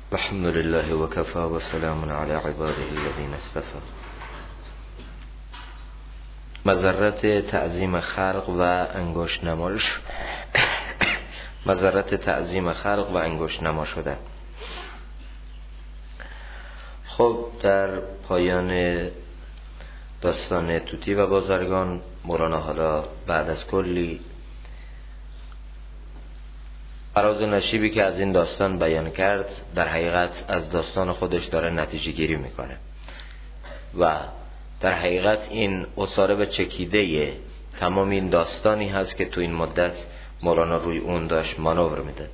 الحمد لله وكفى وسلام على عباده الذين اصطفى. مضرت تعظیم خلق و انگشت نماش مضرت تعظیم خلق و انگشت نما شده. خب در پایان داستان طوطی و بازرگان، مولانا حالا بعد از کلی فراز و نشیبی که از این داستان بیان کرد، در حقیقت از داستان خودش داره نتیجه گیری میکنه و در حقیقت این اصاره و چکیده تمام این داستانی هست که تو این مدت مولانا روی اون داشت مانور میده.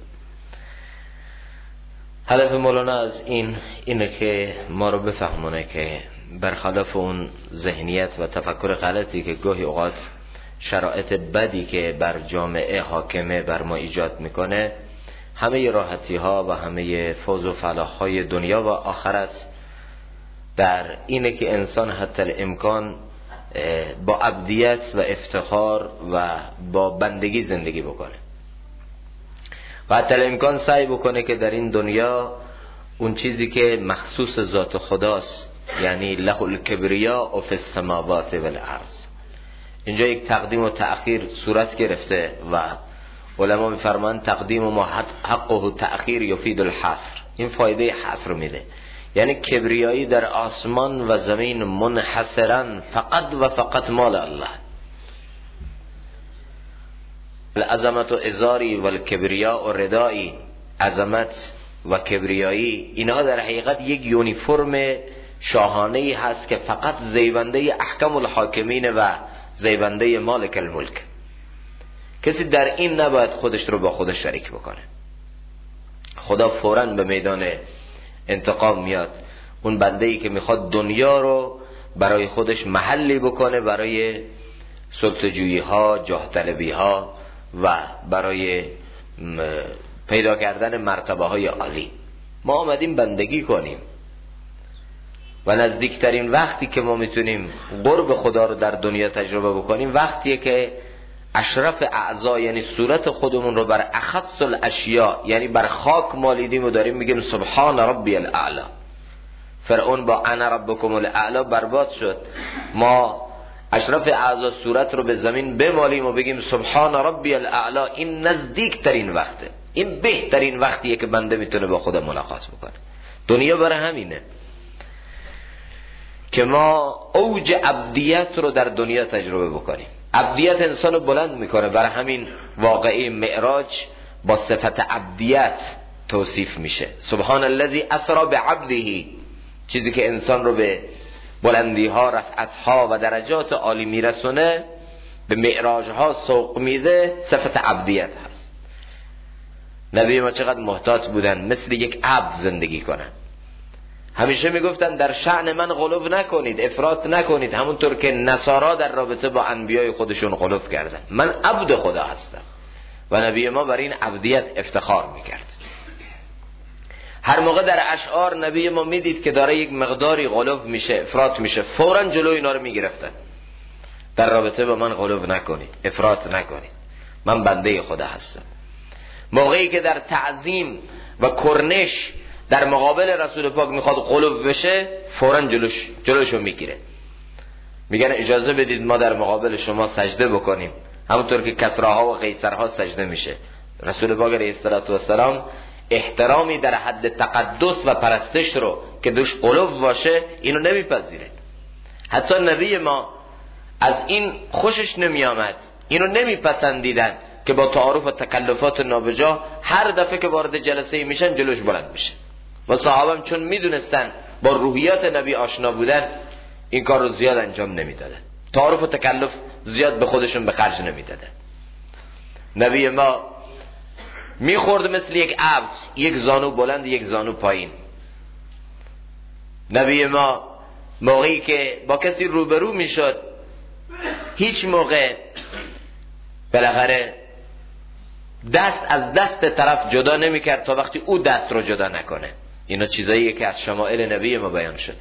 هدف مولانا از اینه که ما رو بفهمونه که برخلاف اون ذهنیت و تفکر غلطی که گاهی اوقات شرایط بدی که بر جامعه حاکمه بر ما ایجاد میکنه، همه راحتی ها و همه فوز و فلاح های دنیا و آخرت در اینه که انسان حتی الامکان با عبدیت و افتخار و با بندگی زندگی بکنه و حتی الامکان سعی بکنه که در این دنیا اون چیزی که مخصوص ذات خداست، یعنی له الکبریا فی السماوات والارض، اینجا یک تقدیم و تأخیر صورت گرفته و علما میفرمان تقدیم و ما حقه تأخیر یفید الحصر، این فایده حصر میده، یعنی کبریایی در آسمان و زمین منحصرا فقط و فقط مال الله. العظمت و ازاری و الکبریا و ردایی، عظمت و کبریایی اینها در حقیقت یک یونیفرم شاهانه‌ای هست که فقط زیبنده احکام الحاکمین و زیبنده مالک الملک. کسی در این نباید خودش رو با خودش شریک بکنه. خدا فوراً به میدان انتقام میاد. اون بنده‌ای که میخواد دنیا رو برای خودش محلی بکنه برای سلطه‌جویی ها، جاه طلبی ها و برای پیدا کردن مرتبه های عالی. ما آمدیم بندگی کنیم و نزدیکترین وقتی که ما میتونیم قرب خدا رو در دنیا تجربه بکنیم وقتیه که اشرف اعضا، یعنی صورت خودمون رو بر اخص الاشیاء، یعنی بر خاک مالیدیم و داریم میگیم سبحان ربی الاعلی. فرعون با انا ربکم الاعلی برباد شد. ما اشرف اعضا صورت رو به زمین بمالیم و بگیم سبحان ربی الاعلی. این نزدیکترین وقته، این بهترین وقتیه که بنده میتونه با خدا ملاقات بکنه. دنیا برای همینه که ما اوج عبدیت رو در دنیا تجربه بکنیم. عبدیت انسان رو بلند میکنه، برای همین واقعه معراج با صفت عبدیت توصیف میشه. سبحان الذی اسری بعبده، چیزی که انسان رو به بلندی ها، رفعت ها و درجات عالی میرسونه، به معراج ها سوق میده، صفت عبدیت هست. نبی ما چقدر محتاط بودن مثل یک عبد زندگی کنن. همیشه میگفتن در شأن من غلو نکنید، افراط نکنید، همونطور که نصارا در رابطه با انبیای خودشون غلو کردن. من عبد خدا هستم و نبی ما بر این عبدیت افتخار میکرد. هر موقع در اشعار نبی ما میدید که داره یک مقداری غلو میشه، افراط میشه، فوراً جلو اینا رو میگرفتن. در رابطه با من غلو نکنید، افراط نکنید، من بنده خدا هستم. موقعی که در تعظیم و کرنش در مقابل رسول پاک میخواد غلو بشه، فوراً جلوشو میگیره. میگن اجازه بدید ما در مقابل شما سجده بکنیم، همونطور که کسراها و قیصرها سجده میشه. رسول پاک علیه السلام احترامی در حد تقدس و پرستش رو که دوش غلو باشه اینو نمیپذیره. حتی نبی ما از این خوشش نمیامد، اینو نمیپسندیدن که با تعارف و تکلفات نابجا هر دفعه که وارد جلسه میشن جلوش بلند میشه. و صحابه چون میدونستن با روحیات نبی آشنا بودن، این کار رو زیاد انجام نمیدادن، تعارف و تکلف زیاد به خودشون به خرج نمیدادن. نبی ما میخورد مثل یک عبد، یک زانو بلند یک زانو پایین. نبی ما موقعی که با کسی روبرو میشد هیچ موقع بالاخره دست از دست طرف جدا نمیکرد تا وقتی او دست رو جدا نکنه. اینا چیزاییه که از شمائل نبی ما بیان شده.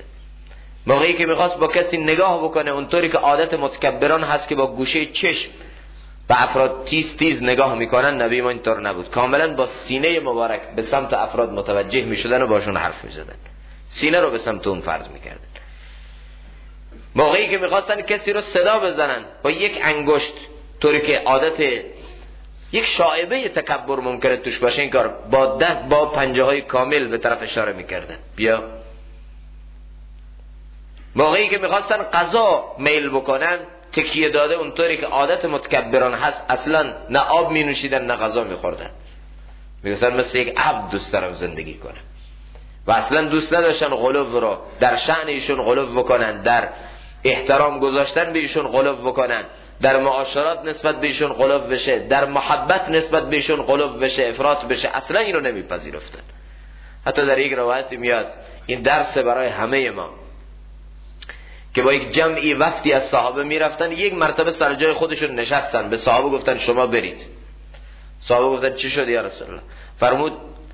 موقعی که میخواست با کسی نگاه بکنه اونطوری که عادت متکبران هست که با گوشه چشم و افراد تیز نگاه میکنن، نبی ما اینطور نبود، کاملا با سینه مبارک به سمت افراد متوجه میشدن و باشون حرف میزدن، سینه رو به سمت اون فرد میکردن. موقعی که میخواستن کسی رو صدا بزنن با یک انگشت، طوری که عادت یک شائبه تکبر ممکنه توش باشه، این کار با پنجه های کامل به طرف اشاره میکردن بیا. موقعی که میخواستن غذا میل بکنن، تکیه داده اونطوری که عادت متکبران هست، اصلا نه آب می نوشیدن نه غذا میخوردن، میگفتن مثل یک عبد دوست دارم زندگی کنم، و اصلا دوست نداشتن غلو رو در شأن ایشون غلو بکنن، در احترام گذاشتن به ایشون غلو بکنن، در معاشرات نسبت به ایشون غلو بشه، در محبت نسبت به ایشون غلو بشه، افراط بشه، اصلا اینو نمیپذیرفتن. حتی در یک روایت میاد، این درس برای همه ما، که با یک جمعی وفدی از صحابه میرفتن، یک مرتبه سر جای خودشون نشستن، به صحابه گفتن شما برید. صحابه گفتن چی شد یا رسول الله؟ فرمود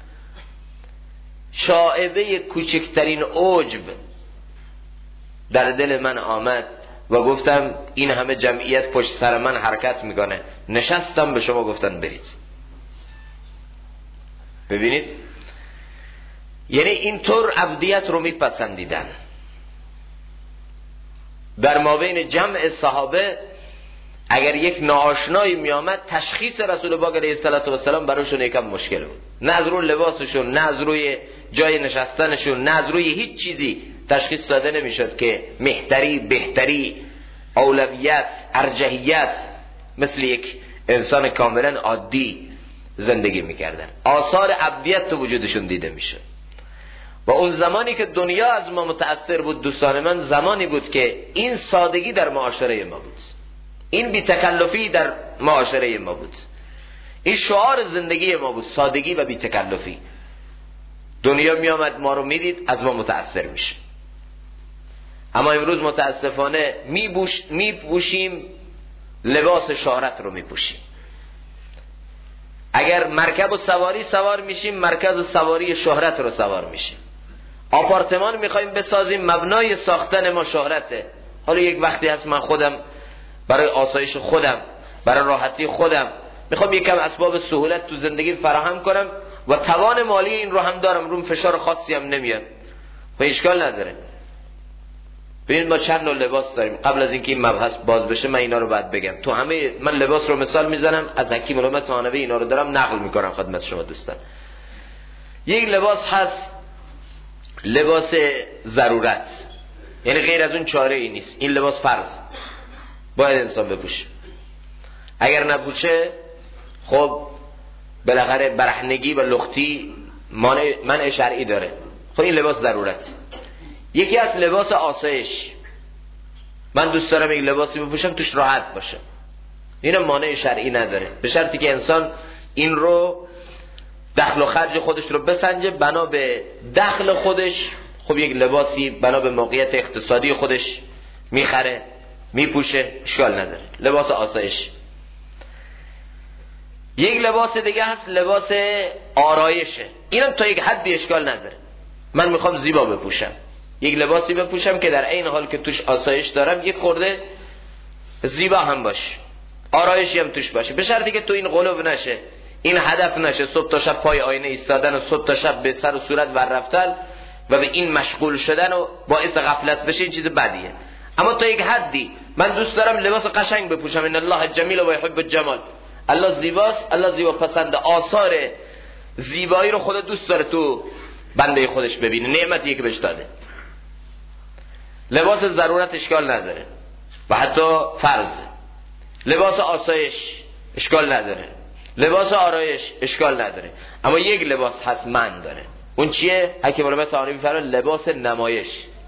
شائبه کوچکترین عجب در دل من آمد و گفتم این همه جمعیت پشت سر من حرکت میکنه، نشستم به شما گفتن برید. ببینید، یعنی اینطور عبدیت رو میپسندیدن. در مابین جمع صحابه اگر یک ناآشنایی میآمد، تشخیص رسول پاک علیه السلام براشون یکم مشکل بود. نه از روی لباسشون، نه از روی جای نشستنشون، نه از روی هیچ چیزی تشخیص داده نمیشد که مهتری، بهتری، اولویت، ارجحیت، مثل یک انسان کاملا عادی زندگی میکردن. آثار عبدیت تو وجودشون دیده میشد. و اون زمانی که دنیا از ما متأثر بود دوستان من، زمانی بود که این سادگی در معاشره ما بود، این بی‌تکلفی در معاشره ما بود، این شعار زندگی ما بود، سادگی و بی‌تکلفی. دنیا می آمد ما رو میدید، از ما متأثر میشه. اما امروز متاسفانه میپوشیم لباس شهرت رو میپوشیم. اگر مرکب و سواری سوار میشیم، مرکز سواری شهرت رو سوار میشیم. آپارتمان میخوایم بسازیم، مبنای ساختن ما شهرته. حالا یک وقتی هست من خودم برای آسایش خودم، برای راحتی خودم میخوام یکم اسباب سهولت تو زندگی فراهم کنم و توان مالی این رو هم دارم، روم فشار خاصی هم نمیاد، خب اشکال نداره. ببینید ما چند نوع لباس داریم. قبل از اینکه این مبحث باز بشه من اینا رو باید بگم. تو همه من لباس رو مثال میزنم، از حکیم الامت ثانوی اینا رو دارم نقل میکنم خدمت شما دوستان. یک لباس هست لباس ضرورت، یعنی غیر از اون چاره ای نیست، این لباس فرض باید انسان بپوشه. اگر نپوشه خب بالاخره برهنگی و لختی منع شرعی داره. خب این لباس ضرورت. یکی از لباس آسایش، من دوست دارم یک لباسی بپوشم توش راحت باشه، این مانع شرعی نداره، به شرطی که انسان این رو دخل و خرج خودش رو بسنجه، بنا به دخل خودش خب یک لباسی بنا به موقعیت اقتصادی خودش میخره میپوشه، اشکال نداره. لباس آسایش. یک لباس دیگه هست لباس آرایشه، اینم تا یک حدی اشکال نداره. من میخوام زیبا بپوشم، یک لباسی بپوشم که در عین حال که توش آسایش دارم یک خورده زیبا هم باشه، آرایشی هم توش باشه، به شرطی که تو این قلوب نشه، این هدف نشه صبح تا شب پای آینه ایستادن و صبح تا شب به سر و صورت ور رفتن و به این مشغول شدن و باعث غفلت بشه، این چیز بدیه. اما تا یک حدی من دوست دارم لباس قشنگ بپوشم، ان الله جمیل و یحب الجمال، الله زیباست، الله زیبا پسنده، آثار زیبایی رو خدا دوست داره تو بنده خودش ببینه، نعمتیه که بهش داده. لباس ضرورت اشکال نداره و حتی فرض. لباس آسایش اشکال نداره، لباس آرایش اشکال نداره. اما یک لباس هست من داره، اون چیه؟ حکیم الامت ثانوی فرمود لباس نمایش.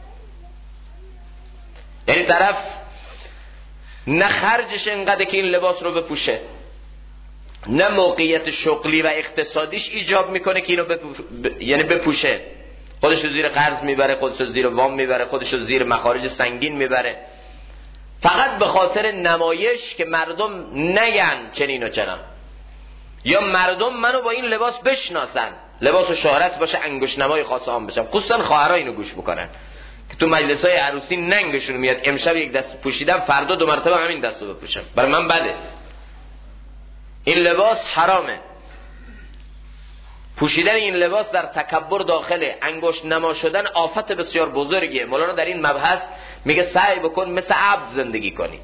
یعنی طرف نه خرجش انقدر که این لباس رو بپوشه، نه موقعیت شغلی و اقتصادیش ایجاب میکنه که اینو یعنی بپوشه، خودشو زیر قرض میبره، خودشو زیر وام میبره، خودشو زیر مخارج سنگین میبره، فقط به خاطر نمایش که مردم نگن چنین و چنان، یا مردم منو با این لباس بشناسن، لباس و شهرت باشه، انگشت نمای خاص عام بشم. خصوصا خواهرها اینو گوش بکنن که تو مجلسای عروسی ننگشون میاد، امشب یک دست پوشیدم فردا دو مرتبه همین دستو بپوشم، برای من بده. این لباس حرامه. پوشیدن این لباس در تکبر داخله، انگشت نما شدن آفت بسیار بزرگیه. مولانا در این مبحث میگه سعی بکن مثل عبد زندگی کنی،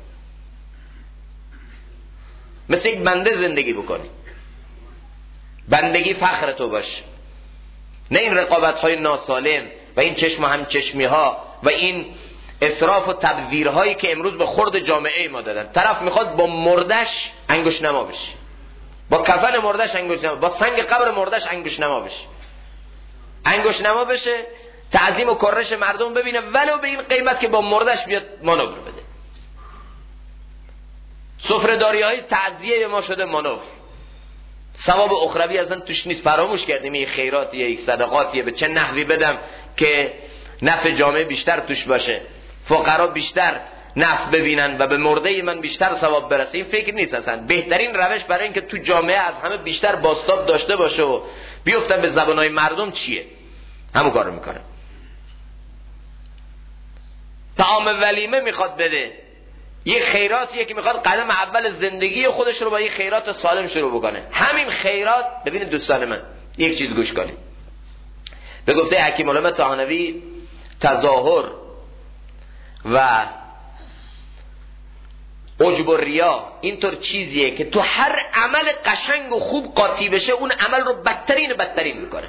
مثل یک بنده زندگی بکنی. بندگی فخر تو باشه، نه این رقابت های ناسالم و این چشم و همچشمی ها و این اسراف و تبذیرهایی که امروز به خورد جامعه ما دادن. طرف میخواد با مردش انگشت نما بشه، با کفن مردش انگشت نما، با سنگ قبر مردش انگشت نما بشه، انگشت نما بشه، تعظیم و کرش مردم ببینه، ولو به این قیمت که با مردش بیاد مانور بده. سفره‌داری های تعزیه ما شده مانور. ثواب اخروی اصلا توش نیست. فراموش کردیم این خیراتیه، این صدقاتیه، به چه نحوی بدم که نفع جامعه بیشتر توش باشه، فقرا بیشتر نفع ببینن و به مرده من بیشتر ثواب برسه. این فکر نیست اصلا. بهترین روش برای اینکه تو جامعه از همه بیشتر بازتاب داشته باشه و بیفتن به زبانهای مردم چیه؟ همون کارو میکنه. طعام ولیمه میخواد بده، یه خیراتیه که میخواد قدم اول زندگی خودش رو با یه خیرات سالم شروع بکنه. همین خیرات، ببینید دوستان من یک چیز گوش کنید. به گفته حکیم علامه طحاوی، تظاهر و عجب و ریا اینطور چیزیه که تو هر عمل قشنگ و خوب قاطی بشه اون عمل رو بدترین میکنه.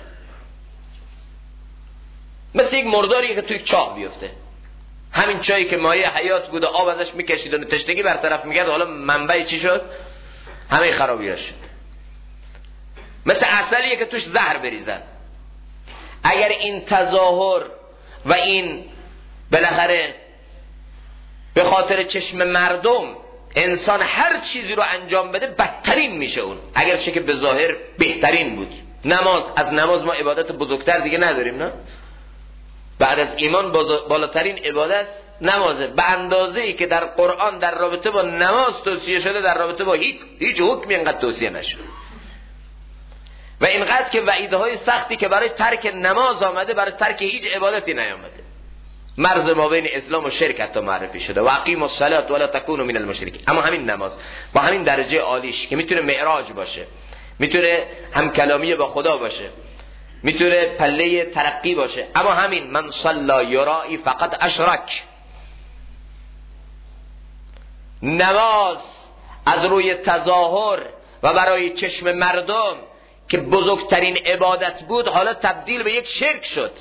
مثل یک مرداریه که توی چاه بیفته. همین چایی که مایه حیات بوده، آب ازش میکشید و تشنگی برطرف میکرد، حالا منبع چی شد؟ همه خرابی‌ها شد. مثل عسلیه که توش زهر بریزن. اگر این تظاهر و این بالاخره به خاطر چشم مردم انسان هر چیزی رو انجام بده، بدترین میشه اون، اگرچه که به ظاهر بهترین بود. نماز، از نماز ما عبادت بزرگتر دیگه نداریم، نه؟ بعد از ایمان بالاترین عبادت نمازه. به اندازه‌ای که در قرآن در رابطه با نماز توصیه شده، در رابطه با هیچ حکمی اینقدر توصیه نشده. و اینقدر که وعیدهای سختی که برای ترک نماز آمده، برای ترک هیچ عبادتی نیامده. مرز ما بین اسلام و شرک حتی معرفی شده. و اقیموا الصلاة ولا تکونوا من المشرکین. اما همین نماز با همین درجه عالیش که میتونه معراج باشه، میتونه هم کلامی با خدا باشه، میتونه پله ترقی باشه، اما همین من صلی یرائی فقط اشرک. نماز از روی تظاهر و برای چشم مردم که بزرگترین عبادت بود، حالا تبدیل به یک شرک شد.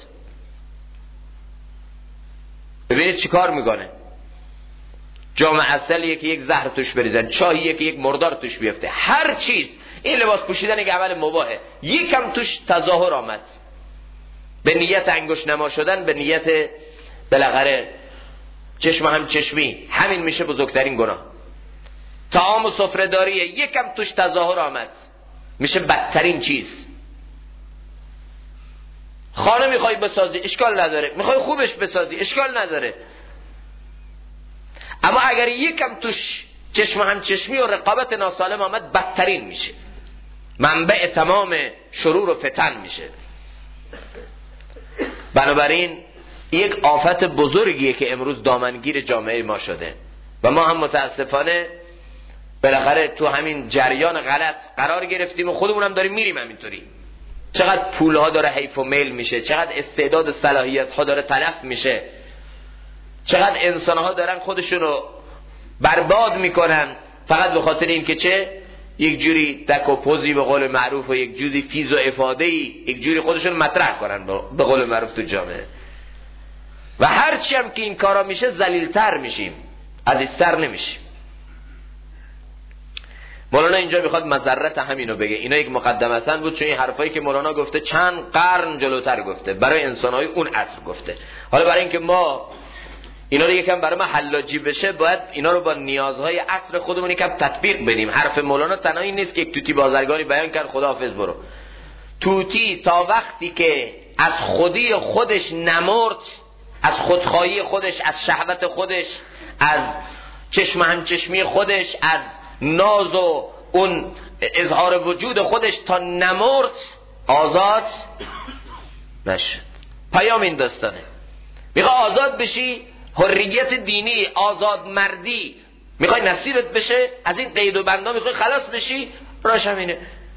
ببینید چی کار میکنه. جام عسلیه که یک زهر توش بریزن، چاهیه که یک مردار توش بیفته، هر چیز. این لباس پوشیدن یک عمل مباهه، یکم توش تظاهر آمد به نیت انگشت نما شدن، به نیت بالاخره چشم هم چشمی، همین میشه بزرگترین گناه. طعام و سفره داریه، یکم توش تظاهر آمد، میشه بدترین چیز. خانه میخوای بسازی، اشکال نداره، میخوای خوبش بسازی، اشکال نداره، اما اگر یکم توش چشم هم چشمی و رقابت ناسالم آمد، بدترین میشه، منبع تمام شرور و فتن میشه. بنابراین یک آفت بزرگیه که امروز دامنگیر جامعه ما شده و ما هم متاسفانه بالاخره تو همین جریان غلط قرار گرفتیم و خودمون هم داریم میریم همینطوری. چقدر پولها داره حیف و میل میشه، چقدر استعداد و صلاحیت ها داره تلف میشه، چقدر انسان ها دارن خودشونو برباد میکنن فقط به خاطر این که چه؟ یک جوری دک و پوزی به قول معروف و یک جوری فیض و افاده‌ای، یک جوری خودشون مطرح کنن به قول معروف تو جامعه. و هرچی هم که این کارا میشه ذلیل‌تر میشیم، عزیزتر نمیشیم. مولانا اینجا میخواد مضرت همینو بگه. اینا یک مقدمتاً بود، چون این حرفایی که مولانا گفته چند قرن جلوتر گفته، برای انسانهای اون عصر گفته. حالا برای اینکه ما اینا رو یکم برای ما حلاجی بشه، باید اینا رو با نیازهای عصر خودمون یکم تطبیق بدیم. حرف مولانا تنهایی نیست که یک توتی بازرگانی بیان کرد خداحافظ برو. توتی تا وقتی که از خودی خودش نمرد، از خودخواهی خودش، از شهوت خودش، از چشم همچشمی خودش، از ناز و اون اظهار وجود خودش تا نمرد، آزاد نشد. پیام این داستانه. میخوای آزاد بشی، حریت دینی، آزاد مردی میخوای نصیبت بشه، از این قید و بندها میخوای خلاص بشی، راش همینه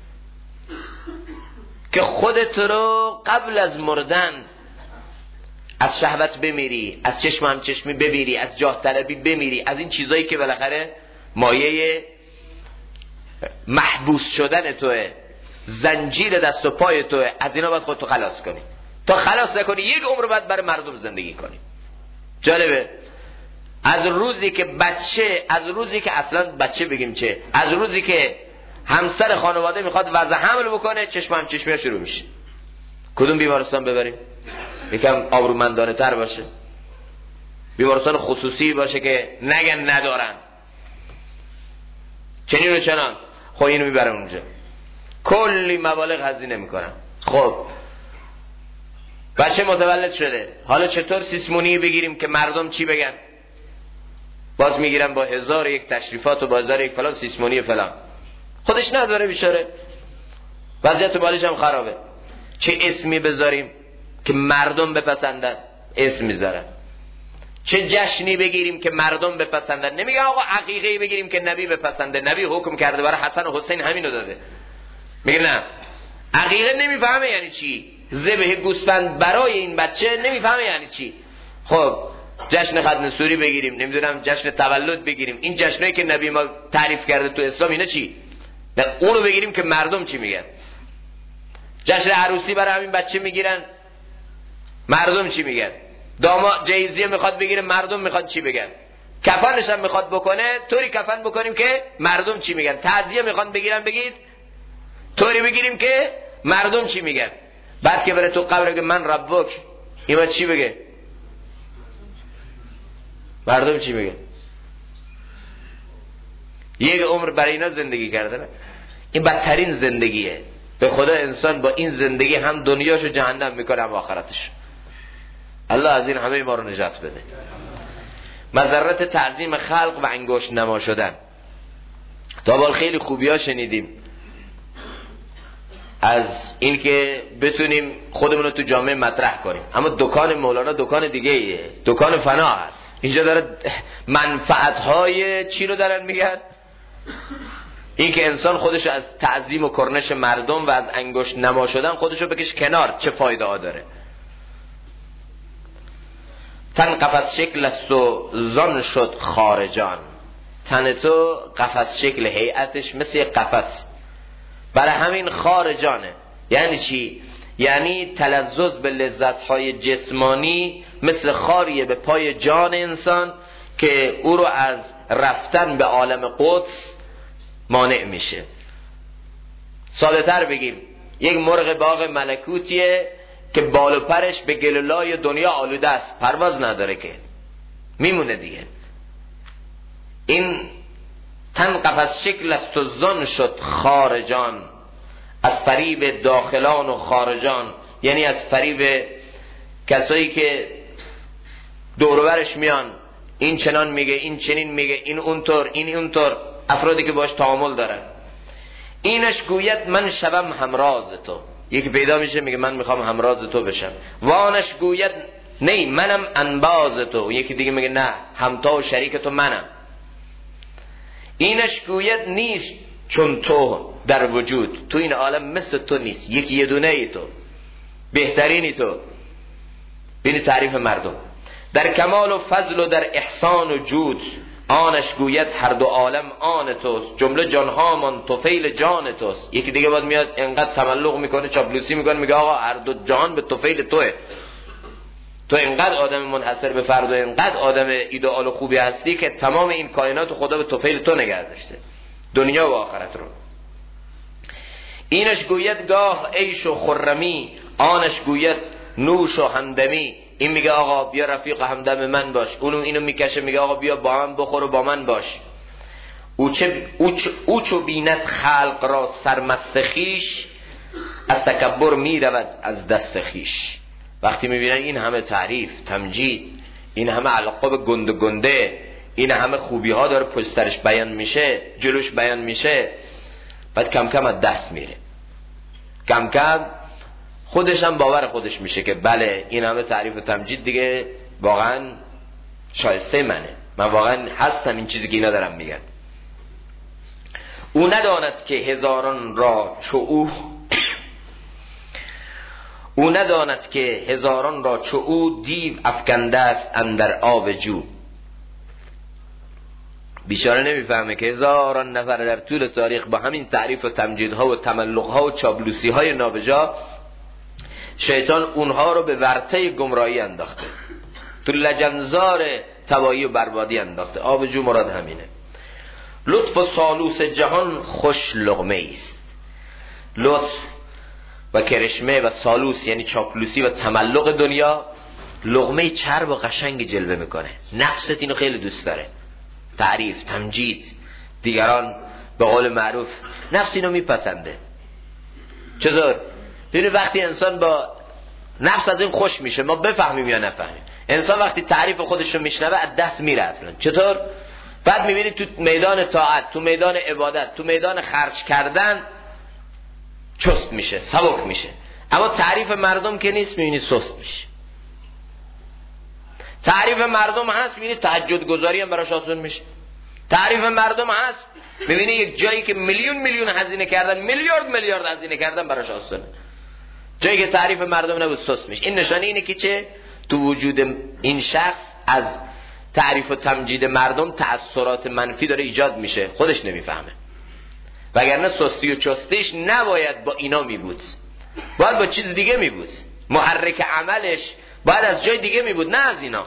که خودت رو قبل از مردن از شهوت بمیری، از چشم هم چشمی بمیری، از جاه طلبی بمیری، از این چیزایی که بالاخره مایه محبوس شدن توه، زنجیر دست و پای توه، از اینا باید خودتو خلاص کنی. تا خلاص نکنی یک عمر بعد برای مردم زندگی کنی. جالبه از روزی که اصلا بچه بگیم چه، از روزی که همسر خانواده میخواد وضع حمل بکنه چشم هم چشمی شروع میشه. کدوم بیمارستان ببریم؟ یکم آبرومندانه تر باشه، بیمارستان خصوصی باشه که نگن ندارن، چنین و چنان، خب اینو میبرن اونجا کلی مبالغ هزینه میکنن. خب بچه متولد شده، حالا چطور سیسمونی بگیریم که مردم چی بگن؟ باز میگیرن با 1001 تشریفات و با 1001 فلان سیسمونی فلان، خودش نداره بیچاره، وضعیت مالیش هم خرابه. چه اسمی بذاریم که مردم بپسندن؟ اسم میذارن. چه جشنی بگیریم که مردم بپسندن؟ نمیگن آقا عقیقه‌ای بگیریم که نبی بپسنده، نبی حکم کرده برای حسن و حسین همینو داده. میگه نه، عقیقه نمیفهمه یعنی چی، ذبح گوسفند برای این بچه نمیفهمه یعنی چی. خب جشن ختم سوری بگیریم، نمیدونم جشن تولد بگیریم، این جشنایی که نبی ما تعریف کرده تو اسلام اینا چی؟ نه اونو بگیریم که مردم چی میگن. جشن عروسی برای همین بچه میگیرن، مردم چی میگن. داماد جهیزیه میخواد بگیره، مردم میخواد چی بگن. کفنش هم میخواد بکنه، طوری کفن بکنیم که مردم چی میگن. تعزیه میخوان بگیرن، بگید طوری بگیریم که مردم چی میگن. بعد که بره تو قبر که من ربک، اینا چی بگه؟ مردم چی میگن؟ یک عمر برای اینا زندگی کردن. این بدترین زندگیه. به خدا انسان با این زندگی هم دنیاشو جهنم میکنه هم آخرتش. الله از این همه ما رو نجات بده. مضرت تعظیم خلق و انگشت نما شدن. تا بال خیلی خوبیا شنیدیم از این که بتونیم خودمون رو تو جامعه مطرح کنیم، اما دکان مولانا دکان دیگه ایه، دکان فنا هست. اینجا داره منفعت‌های چی رو دارن میگن؟ این که انسان خودش از تعظیم و کرنش مردم و از انگشت نما شدن خودشو بکش کنار، چه فایده ها داره. تن قفس شکل است و زان شد خارجان. تن تو قفس شکل، هیئتش مثل یک قفس، برای همین خارجانه. یعنی چی؟ یعنی تلذذ به لذت‌های جسمانی مثل خاریه به پای جان انسان که او رو از رفتن به عالم قدس مانع میشه. ساده تر بگیم یک مرغ باغ ملکوتیه که بال و پرش به گلولای دنیا آلوده است، پرواز نداره که میمونه دیگه. این تن قفس شکل است و زن شد خارجان. از فریب داخلان و خارجان، یعنی از فریب کسایی که دورورش میان، این چنان میگه، این چنین میگه، این اونطور، این اونطور، افرادی که باش تعامل دارن. اینش گوید من شبم همراز تو. یکی پیدا میشه میگه من میخوام همراز تو بشم. وانش گوید نه منم انباز تو. یکی دیگه میگه نه همتا و شریک تو منم. اینش گوید نیست چون تو در وجود، تو این عالم مثل تو نیست، یکی یه دونه ای تو، بهترینی تو. بینی تعریف مردم در کمال و فضل و در احسان و جود. آنش گوید هر دو عالم آن توست، جمله جانها من طفیل جان توست. یکی دیگه باید میاد انقدر تملق میکنه، چاپلوسی میکنه، میگه آقا هر دو جان به طفیل توه، تو انقدر آدم منحصر به فرد و انقدر آدم ایدئال و خوبی هستی که تمام این کائنات خدا به طفیل تو نگه داشته، دنیا و آخرت رو. اینش گوید گاه عیش و خرمی، آنش گوید نوش و همدمی. این میگه آقا بیا رفیق همدم من باش، اونو اینو میکشه میگه آقا بیا با من بخور و با من باش. او چو بیند خلق را سرمست خویش، از تکبر میرود از دست خویش. وقتی میبینن این همه تعریف، تمجید، این همه القاب گنده، این همه خوبی ها داره پشت سرش بیان میشه، جلوش بیان میشه، بعد کم کم از دست میره. کم کم خودش هم باور خودش میشه که بله این همه تعریف و تمجید دیگه واقعا شایسته منه، من واقعا هستم این چیزی که اینا دارم میگن. او نداند که هزاران را چو او دیو افکنده است اندر آب جو. بیچاره نمیفهمه که هزاران نفر در طول تاریخ با همین تعریف و تمجیدها و تملقها و چابلوسیهای نابجا شیطان اونها رو به ورطه گمراهی انداخته، تو لجنزار تباهی و بربادی انداخته. آب جو مراد همینه. لطف و سالوس جهان خوش لقمه است. لطف و کرشمه و سالوس یعنی چاپلوسی و تملق دنیا لقمه چرب و قشنگ جلوه میکنه. نفست اینو خیلی دوست داره، تعریف، تمجید، دیگران به قول معروف نفس اینو میپسنده. چطور؟ ببینید وقتی انسان با نفس از این خوش میشه، ما بفهمیم یا نفهمیم، انسان وقتی تعریف خودش رو میشنوه از دست میره اصلا. چطور؟ بعد میبینید تو میدان طاعت، تو میدان عبادت، تو میدان خرج کردن چست میشه، سبک میشه. اما تعریف مردم که نیست، میبینید سست میشه. تعریف مردم هست، میبینید تهجد گذاری هم براش آسون میشه. تعریف مردم هست، میبینید یک جایی که میلیون هزینه کردن، میلیارد هزینه کردن براش آسونه. جایی که تعریف مردم نبود سست میشه. این نشانه اینه که چه؟ تو وجود این شخص از تعریف و تمجید مردم تأثیرات منفی داره ایجاد میشه، خودش نمیفهمه. وگرنه سستی و چستیش نباید با اینا میبود، باید با چیز دیگه میبود. محرک عملش باید از جای دیگه میبود، نه از اینا.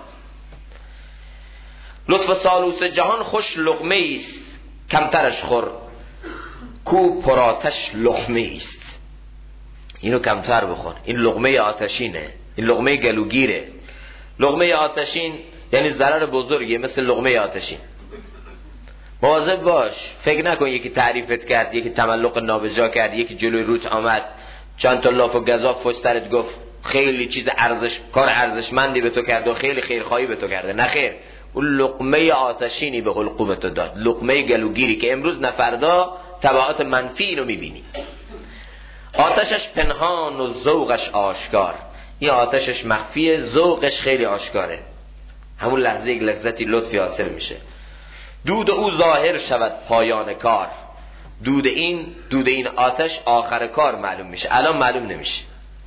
لطف سالوس جهان خوش لقمه است، کمترش خور کو پراتش لقمه است. اینو کمتر بخور، این لقمه آتشینه، این لقمه گلوگیره. لقمه آتشین یعنی ضرر بزرگیه، مثل لقمه آتشین. مواظب باش، فکر نکن یکی تعریفت کرد، یکی تملق نابجا کرد، یکی جلوی روت آمد چند تا لاف و گزاف پشت سرت گفت خیلی چیز کار ارزشمندی به تو کرده و خیلی خیرخواهی به تو کرده. نه خیر، اون لقمه آتشینی به حلقوم تو داد، لقمه گلوگیری که امروز نه فردا تبعات منفی رو میبینی. آتشش پنهان و ذوقش آشکار. این آتشش مخفیه، ذوقش خیلی آشکاره. همون لحظه یک لذتی لطفی حاصل میشه. دود او ظاهر شود پایان کار. دود این آتش آخر کار معلوم میشه، الان معلوم نمیشه.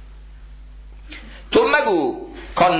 تو مگو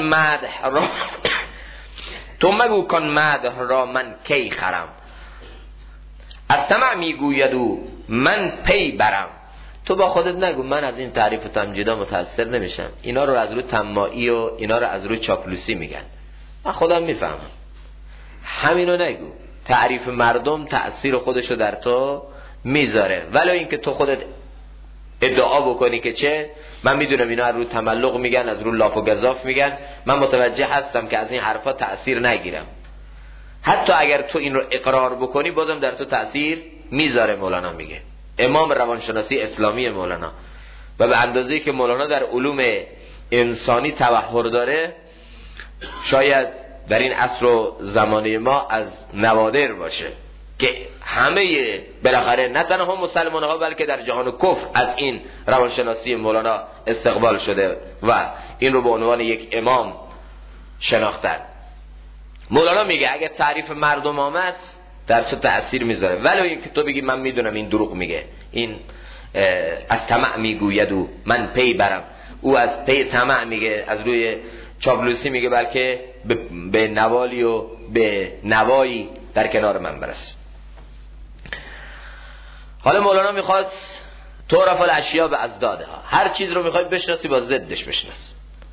کان مدح را من کی خرم. از طمع میگوید او من پی برم. تو با خودت نگو من از این تعریف و تمجیدا متاثر نمیشم، اینا رو از رو طماعی و اینا رو از رو چاپلوسی میگن، من خودم میفهمم. همینو نگو. تعریف مردم تأثیر خودشو در تو میذاره، ولو اینکه تو خودت ادعا بکنی که چه من میدونم اینا از رو تملق میگن، از رو لاف و گزاف میگن، من متوجه هستم که از این حرفا تأثیر نگیرم. حتی اگر تو این رو اقرار بکنی بازم در تو تأثیر میذاره. مولانا میگه، امام روانشناسی اسلامی مولانا، و به اندازه‌ای که مولانا در علوم انسانی تبحر داره، شاید در این عصر و زمانه ما از نوادر باشه که همه بالاخره نه تنها مسلمان ها بلکه در جهان کفر از این روانشناسی مولانا استقبال شده و این رو به عنوان یک امام شناختن. مولانا میگه اگه تعریف مردم آمد در تو تأثیر میذاره، ولو اینکه تو بگی من میدونم این دروغ میگه، این از طمع میگوید و من پی برم، او از پی طمع میگه، از روی چابلوسی میگه، بلکه به نوالی و به نوایی در کنار من برس. حالا مولانا میخواد تعرف الاشیاء به ازدادها، هر چیز رو میخوای بشناسی با ضدش بشناس.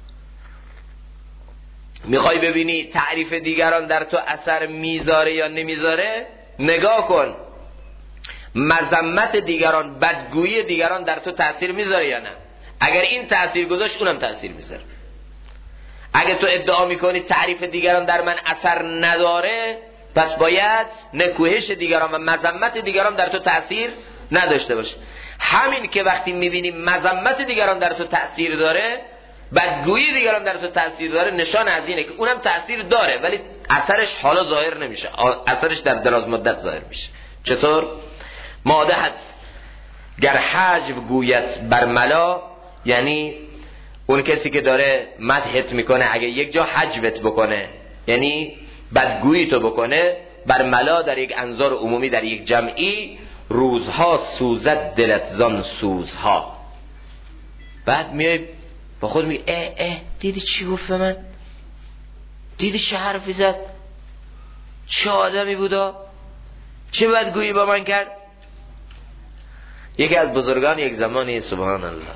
میخوای ببینی تعریف دیگران در تو اثر میذاره یا نمیذاره، نگاه کن مذمت دیگران، بدگویی دیگران در تو تأثیر میذاره یا نه. اگر این تأثیر گذاشت اونم تأثیر میذاره. اگه تو ادعا میکنی تعریف دیگران در من اثر نداره، پس باید نکوهش دیگران و مذمت دیگران در تو تأثیر نداشته باشه. همین که وقتی میبینی مذمت دیگران در تو تأثیر داره، بدگویی دیگران در تو تأثیر داره، نشان از اینه که اونم تأثیر داره ولی اثرش حالا ظاهر نمیشه، اثرش در دراز مدت ظاهر میشه. چطور؟ مادحت گر حجب گویت بر ملا، یعنی اون کسی که داره مدحت میکنه اگه یک جا حجبت بکنه، یعنی بدگویی تو بکنه بر ملا، در یک انظار عمومی، در یک جمعی، روزها سوزد دلت زان سوزها. بعد میای با خود میگه دیدی چی گفت به من؟ دیدی چه حرفی زد؟ چه آدمی بودا؟ چه بدگویی با من کرد؟ یکی از بزرگان یک زمانی سبحان الله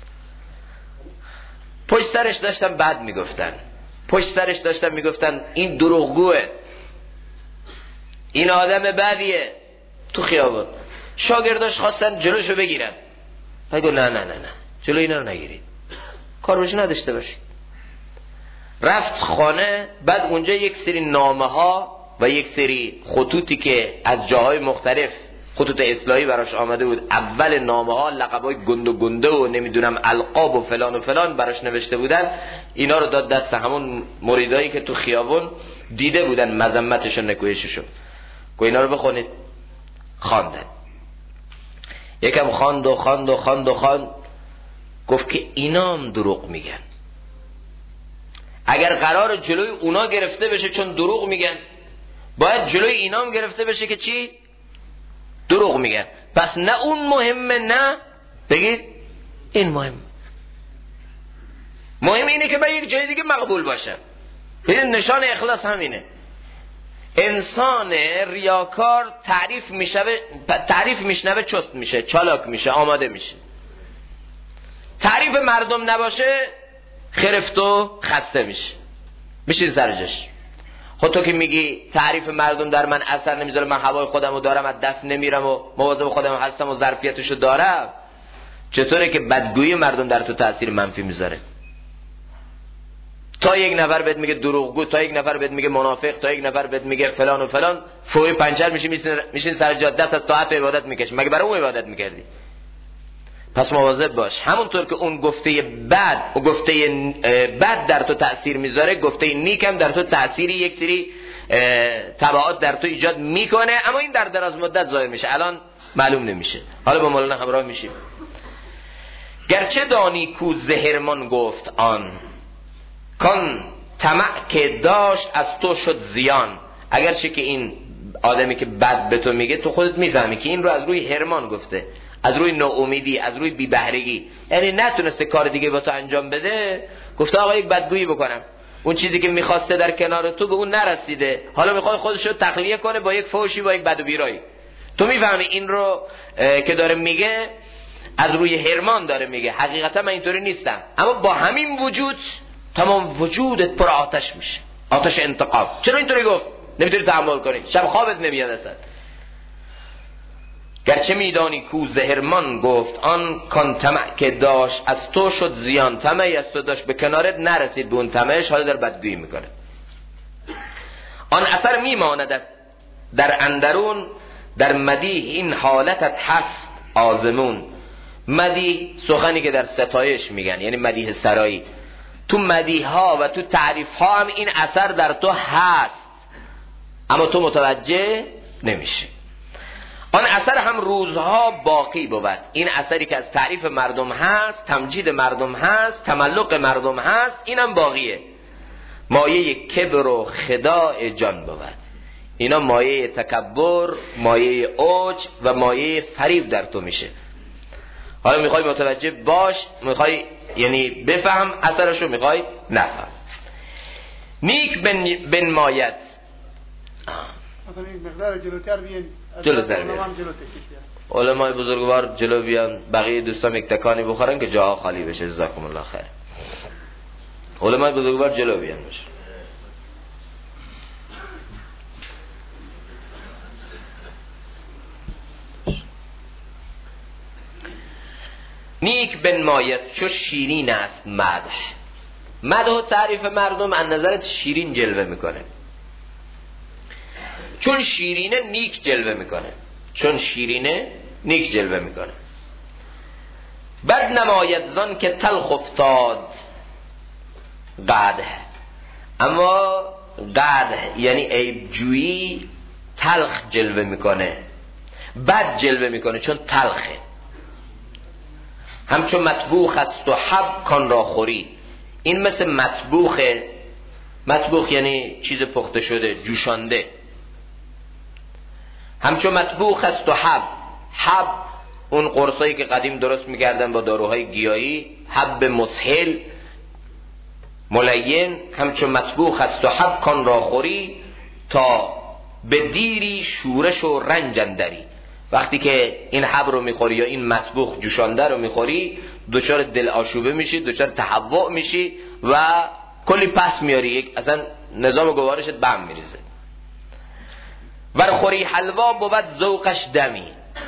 پشت سرش داشتن بد میگفتن، پشت سرش داشتن میگفتن این دروغگوه، این آدم بدیه. تو خیابان شاگرداش خواستن جلوشو بگیرن، بگو نه جلو اینا رو نگیرید، کار روش نداشته باشید. رفت خانه، بعد اونجا یک سری نامه ها و یک سری خطوطی که از جاهای مختلف خطوط اصلاحی براش آمده بود، اول نامه ها لقبای گنده و نمیدونم القاب و فلان و فلان براش نوشته بودن، اینا رو داد دست همون مریدایی که تو خیابون دیده بودن مذمتش و نکوهششو، گفت اینا رو بخونید. خواندن، یکم خواند، گفت که اینا هم دروغ میگن. اگر قرار جلوی اونا گرفته بشه چون دروغ میگن، باید جلوی اینا هم گرفته بشه که چی؟ دروغ میگن. پس نه اون مهمه نه بگید این مهم اینه که من یک جای دیگه مقبول باشم. این نشان اخلاص همینه. انسان ریاکار تعریف میشنوه چست میشه، چالاک میشه، آماده میشه. تعریف مردم نباشه خرفت و خسته میشه، میشین سرجش. خود تو که میگی تعریف مردم در من اثر نمیذاره، من هوای خودمو دارم، از دست نمیرم و مواظب خودم هستم و ظرفیتشو دارم، چطوره که بدگویی مردم در تو تأثیر منفی میذاره؟ تا یک نفر بهت میگه دروغگو، تا یک نفر بهت میگه منافق، تا یک نفر بهت میگه فلان و فلان، فوری پنچر میشین سر جاده، دست از طاعت و عبادت میکشی. مگه برای اون عبادت میکردی؟ پس مواظب باش. همونطور که اون گفته بد در تو تأثیر میذاره، گفته نیک هم در تو تأثیری یک سری تبعات در تو ایجاد میکنه، اما این در دراز مدت ظاهر میشه، الان معلوم نمیشه. حالا با مولانا همراه میشیم. گرچه دانی کو زهرمان گفت آن، کان طمع که داشت از تو شد زیان. اگرچه که این آدمی که بد به تو میگه، تو خودت میفهمی که این رو از روی هرمان گفته، از روی ناامیدی، از روی بی‌بهرگی، یعنی نتونسته کار دیگه با تو انجام بده، گفته آقا یک بدگویی بکنم، اون چیزی که میخواسته در کنار تو به اون نرسیده، حالا میخواد خودش رو تخلیه کنه با یک فوشی، با یک بد و بیرایی. تو میفهمی این رو که داره میگه از روی هرمان داره میگه، حقیقتا من اینطوری نیستم، اما با همین وجود تمام وجودت پر آتش میشه، آتش انتقام. چرا اینطوری گفت؟ نمیتونی تحمل کنی، شب خوابت نمیاد اصلا. گرچه میدانی کو زهرمان گفت آن، کان طمع که داشت از تو شد زیان. طمعی از تو داشت به کنارت نرسید، به اون طمعش حالا در بدگویی میکنه. آن اثر میماند در اندرون، در مدیح این حالتت هست آزمون. مدیح سخنی که در ستایش میگن، یعنی مدیح سرایی. تو مدیح ها و تو تعریف ها هم این اثر در تو هست، اما تو متوجه نمیشه. آن اثر هم روزها باقی بود. این اثری که از تعریف مردم هست، تمجید مردم هست، تملق مردم هست، اینم باقیه. مایه کبر و خداع جان بود. اینا مایه تکبر، مایه اوج و مایه فریب در تو میشه. حالا میخوای متوجه باش، میخوای یعنی بفهم اثرشو، میخوای نفهم. نیک بن مایت مثلا این مقدار جلوتر بیان، جلوتر بیان، علمای بزرگوار جلو بیان، بقیه دوستان یک تکانی بخورن که جاها خالی بشه. جزاکم الله خیر. علمای بزرگوار جلو بیان بشه. نیک بنماید چو شیرین است مدح و تعریف مردم از نظرت شیرین جلوه میکنه، چون شیرینه نیک جلوه میکنه، چون شیرینه نیک جلوه میکنه. بد نماید زان که تلخ افتاد قدح، اما قدح یعنی عیب جویی تلخ جلوه میکنه، بد جلوه میکنه چون تلخه. همچون مطبوخ است و حب کان را خوری. این مثل مطبوخه. مطبوخ یعنی چیز پخته شده، جوشانده. همچون مطبوخ است و حب، حب، اون قرصایی که قدیم درست میکردن با داروهای گیاهی، حب مسهل ملین همچون مطبوخ است و حب کان را خوری تا به دیری شورش و رنج اندری. وقتی که این حب رو میخوری یا این مطبوخ جوشانده رو میخوری دچار دل آشوبه میشی، دچار تهوع میشی و کلی پس میاری، یک اصلا نظام گوارشت به هم میریزه. ور خوری حلوا بود ذوقش دمی.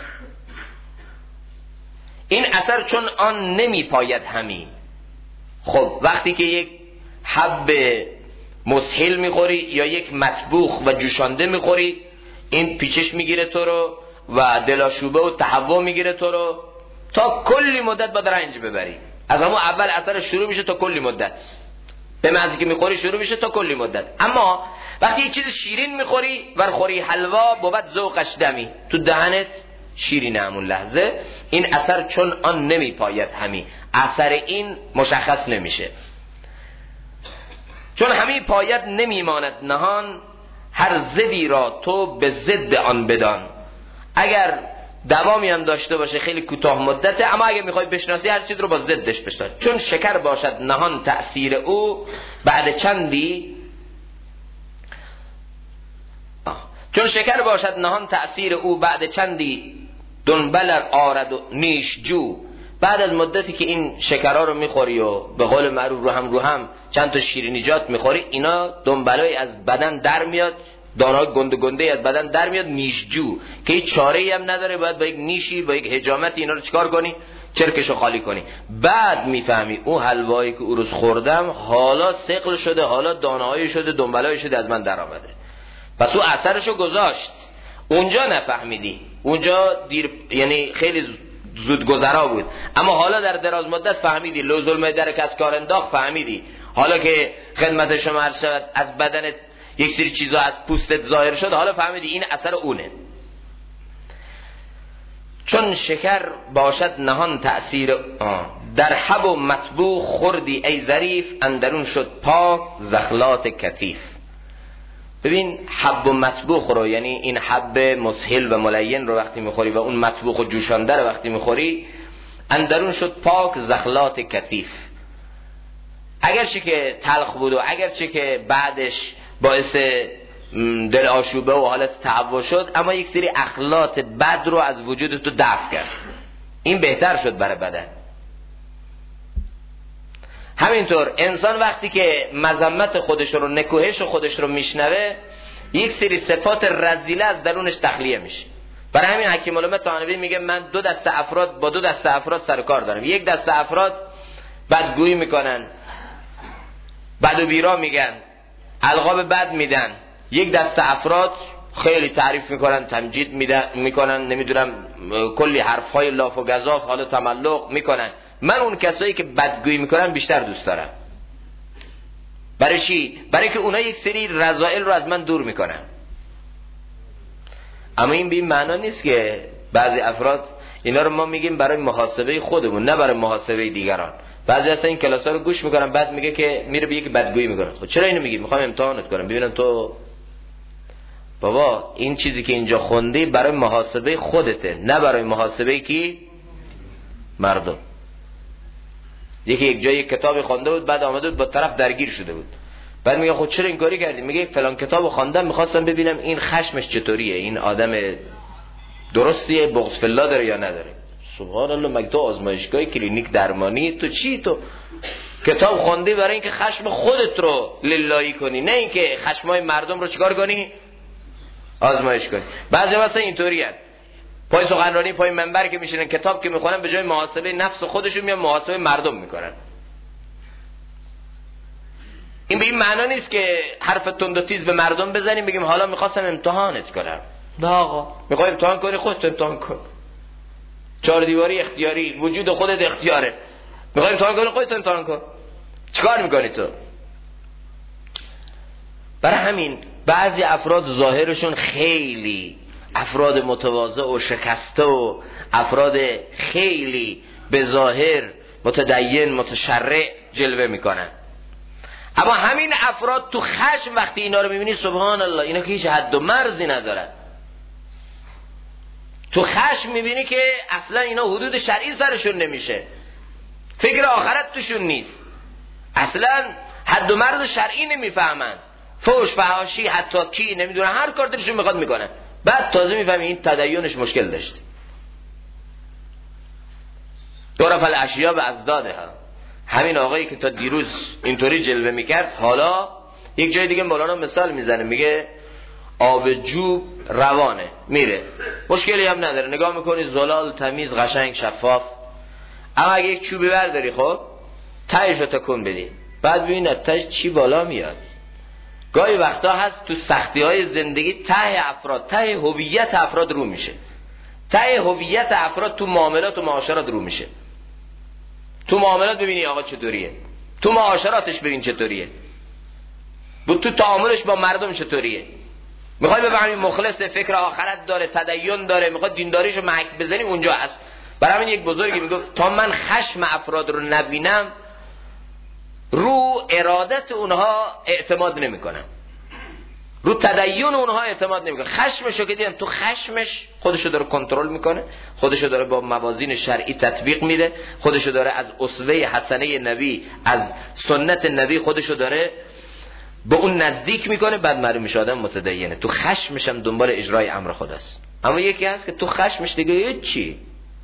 این اثر چون آن نمیپاید همی. خب وقتی که یک حب مسهل میخوری یا یک مطبوخ و جوشانده میخوری، این پیچش میگیره تو رو و دلاشوبه و تهوع میگیره تو رو، تا کلی مدت باید رنج ببری. از همون اول اثر شروع میشه تا کلی مدت، به معنی که میخوری شروع میشه تا کلی مدت. اما وقتی یک چیز شیرین میخوری، ور خوری حلوا بود ذوقش دمی، تو دهنت شیرینه همون لحظه، این اثر چون آن نمیپاید همی، اثر این مشخص نمیشه. چون همی پاید نمیماند نهان، هر ضدی را تو به ضد آن بدان. اگر دوامی هم داشته باشه خیلی کوتاه مدته، اما اگر میخوای بشناسی هر چیز رو با ضدش بشناس. چون شکر باشد نهان تأثیر او بعد چندی، چون شکر باشد نهان تأثیر او بعد چندی، دنبلر آرد و نیش جو. بعد از مدتی که این شکرها رو میخوری و به قول معروف رو هم چند تا شیرینیجات میخوری، اینا دنبلای از بدن در میاد، دانه‌های گنده گنده از بدن در میاد، نیشجو، که هیچ چاره‌ای هم نداره، باید با یک نیشی با یک حجامتی اینا رو چیکار کنی؟ چرکشو خالی کنی. بعد میفهمی اون حلوایی که اون روز خوردم حالا ثقل شده، حالا دانه‌ای شده، دنبلای شده از من در آمده. پس او اثرشو گذاشت، اونجا نفهمیدی، اونجا دیر، یعنی خیلی زودگذرا بود، اما حالا در دراز مدت فهمیدی. لوز المعده که از کار انداخت فهمیدی. حالا که خدمت شما عرض شود از بدنت یک سری چیزا از پوستت ظاهر شد، حالا فهمیدی این اثر اونه. چون شکر باشد نهان تأثیر در حب و مطبوخ خوردی ای ظریف، اندرون شد پاک زخلات کثیف. ببین حب و مطبوخ رو، یعنی این حب مسهل و ملین رو وقتی میخوری و اون مطبوخ و جوشانده رو وقتی میخوری، اندرون شد پاک زخلات کثیف. اگرچه که تلخ بود و اگرچه که بعدش باعث دل آشوبه و حالت تهوع شد، اما یک سری اخلاط بد رو از وجود تو دفع کرد، این بهتر شد برای بدن. همینطور انسان وقتی که مذمت خودش رو، نکوهش خودش رو میشنوه، یک سری صفات رذیله از درونش تخلیه میشه. برای همین حکیم علامه طحاوی میگه من دو دسته افراد سر کار دارم. یک دسته افراد بدگویی میکنن، بد و بیرا میگن، القاب بد میدن. یک دسته افراد خیلی تعریف میکنن، تمجید میکنن، نمیدونم کلی حرفهای لاف و گزاف، حالا تملق میکنن. من اون کسایی که بدگویی میکنن بیشتر دوست دارم. برای چی؟ برای که اونا یک سری رذائل رو از من دور میکنن. اما این به این معنا نیست که بعضی افراد، اینا رو ما میگیم برای محاسبه خودمون، نه برای محاسبه دیگران. بعضی اصلا این کلاس‌ها رو گوش میکنن، بعد میگه که میره به یک بدگویی میکنه. خب چرا اینو میگی؟ میخوام امتحانت کنم ببینم تو بابا این چیزی که اینجا خوندی برای محاسبه خودته، نه برای محاسبه کی؟ مردم. یکی یک جای یک کتابی خوانده بود، بعد آمده بود با طرف درگیر شده بود، بعد میگه خب چرا این کاری کردی؟ میگه فلان کتابو خواندم، میخواستم ببینم این خشمش چطوریه، این آدم درستیه، بغض فی الله داره یا نداره. سبحان الله، مگه تو آزمایشگاه کلینیک درمانی؟ تو چی؟ تو کتاب خوندی برای اینکه خشم خودت رو للهی کنی، نه اینکه خشمای مردم رو چیکار کنی؟ آزمایش کنی. بعضی واسه اینطوریه، پای سخنرانی، پای منبر که میشینن، کتاب که میخونن، به جای محاسبه نفس خودشون میان محاسبه مردم میکنن. این به این معنا نیست که حرف تند و تیز به مردم بزنیم بگیم حالا میخواستم امتحانت کنم. نه آقا، میخوای امتحان کنی خودت امتحان کن. چهار دیواری اختیاری، وجود خودت اختیاره. میخوای امتحان کنی خودت امتحان کن. چیکار میکنی تو؟ برای همین بعضی افراد ظاهرشون خیلی افراد متواضع و شکسته و افراد خیلی به ظاهر متدین متشرع جلوه میکنن، اما همین افراد تو خشم وقتی اینا رو میبینی سبحان الله، اینا که هیچ حد و مرزی ندارن. تو خشم میبینی که اصلا اینا حدود شرعی سرشون نمیشه، فکر آخرت توشون نیست، اصلا حد و مرز شرعی نمیفهمن، فوش فحاشی حتی کی نمیدونن هر کار دلشون میخواد میکنن. بعد تازه میفهمی این تدینش مشکل داشته. عرف الاشیاء بازدادها. همین آقایی که تا دیروز اینطوری جلوه میکرد حالا یک جای دیگه مولانا مثال میزنه، میگه آب جوب روانه میره، مشکلی هم نداره، نگاه میکنی زلال تمیز قشنگ شفاف. اما اگه یک چوبی برداری خب تهش رو تکون بدی، بعد ببین از ته چی بالا میاد. گاهی وقتا هست تو سختی های زندگی ته افراد، ته هویت افراد رو میشه، ته هویت افراد تو معاملات و معاشرات رو میشه. تو معاملات ببینی آقا چطوریه، تو معاشراتش ببین چطوریه، تو تعاملش با مردم چطوریه. میخوای بفهمی مخلص، فکر آخرت داره، تدین داره، میخواد دینداریشو محک بزنی، اونجا هست. برای همین یک بزرگی میگفت تا من خشم افراد رو نبینم رو ارادت اونها اعتماد نمیکنم، رو تدین اونها اعتماد نمیکنه. خشمشو که دیدم تو خشمش خودشو داره کنترل میکنه، خودشو داره با موازین شرعی تطبیق میده، خودشو داره از اسوه حسنه نبی، از سنت نبی خودشو داره به اون نزدیک میکنه. بعد معلوم میشه آدم متدینه، تو خشمش هم دنبال اجرای امر خداست. اما یکی هست که تو خشمش دیگه هیچی،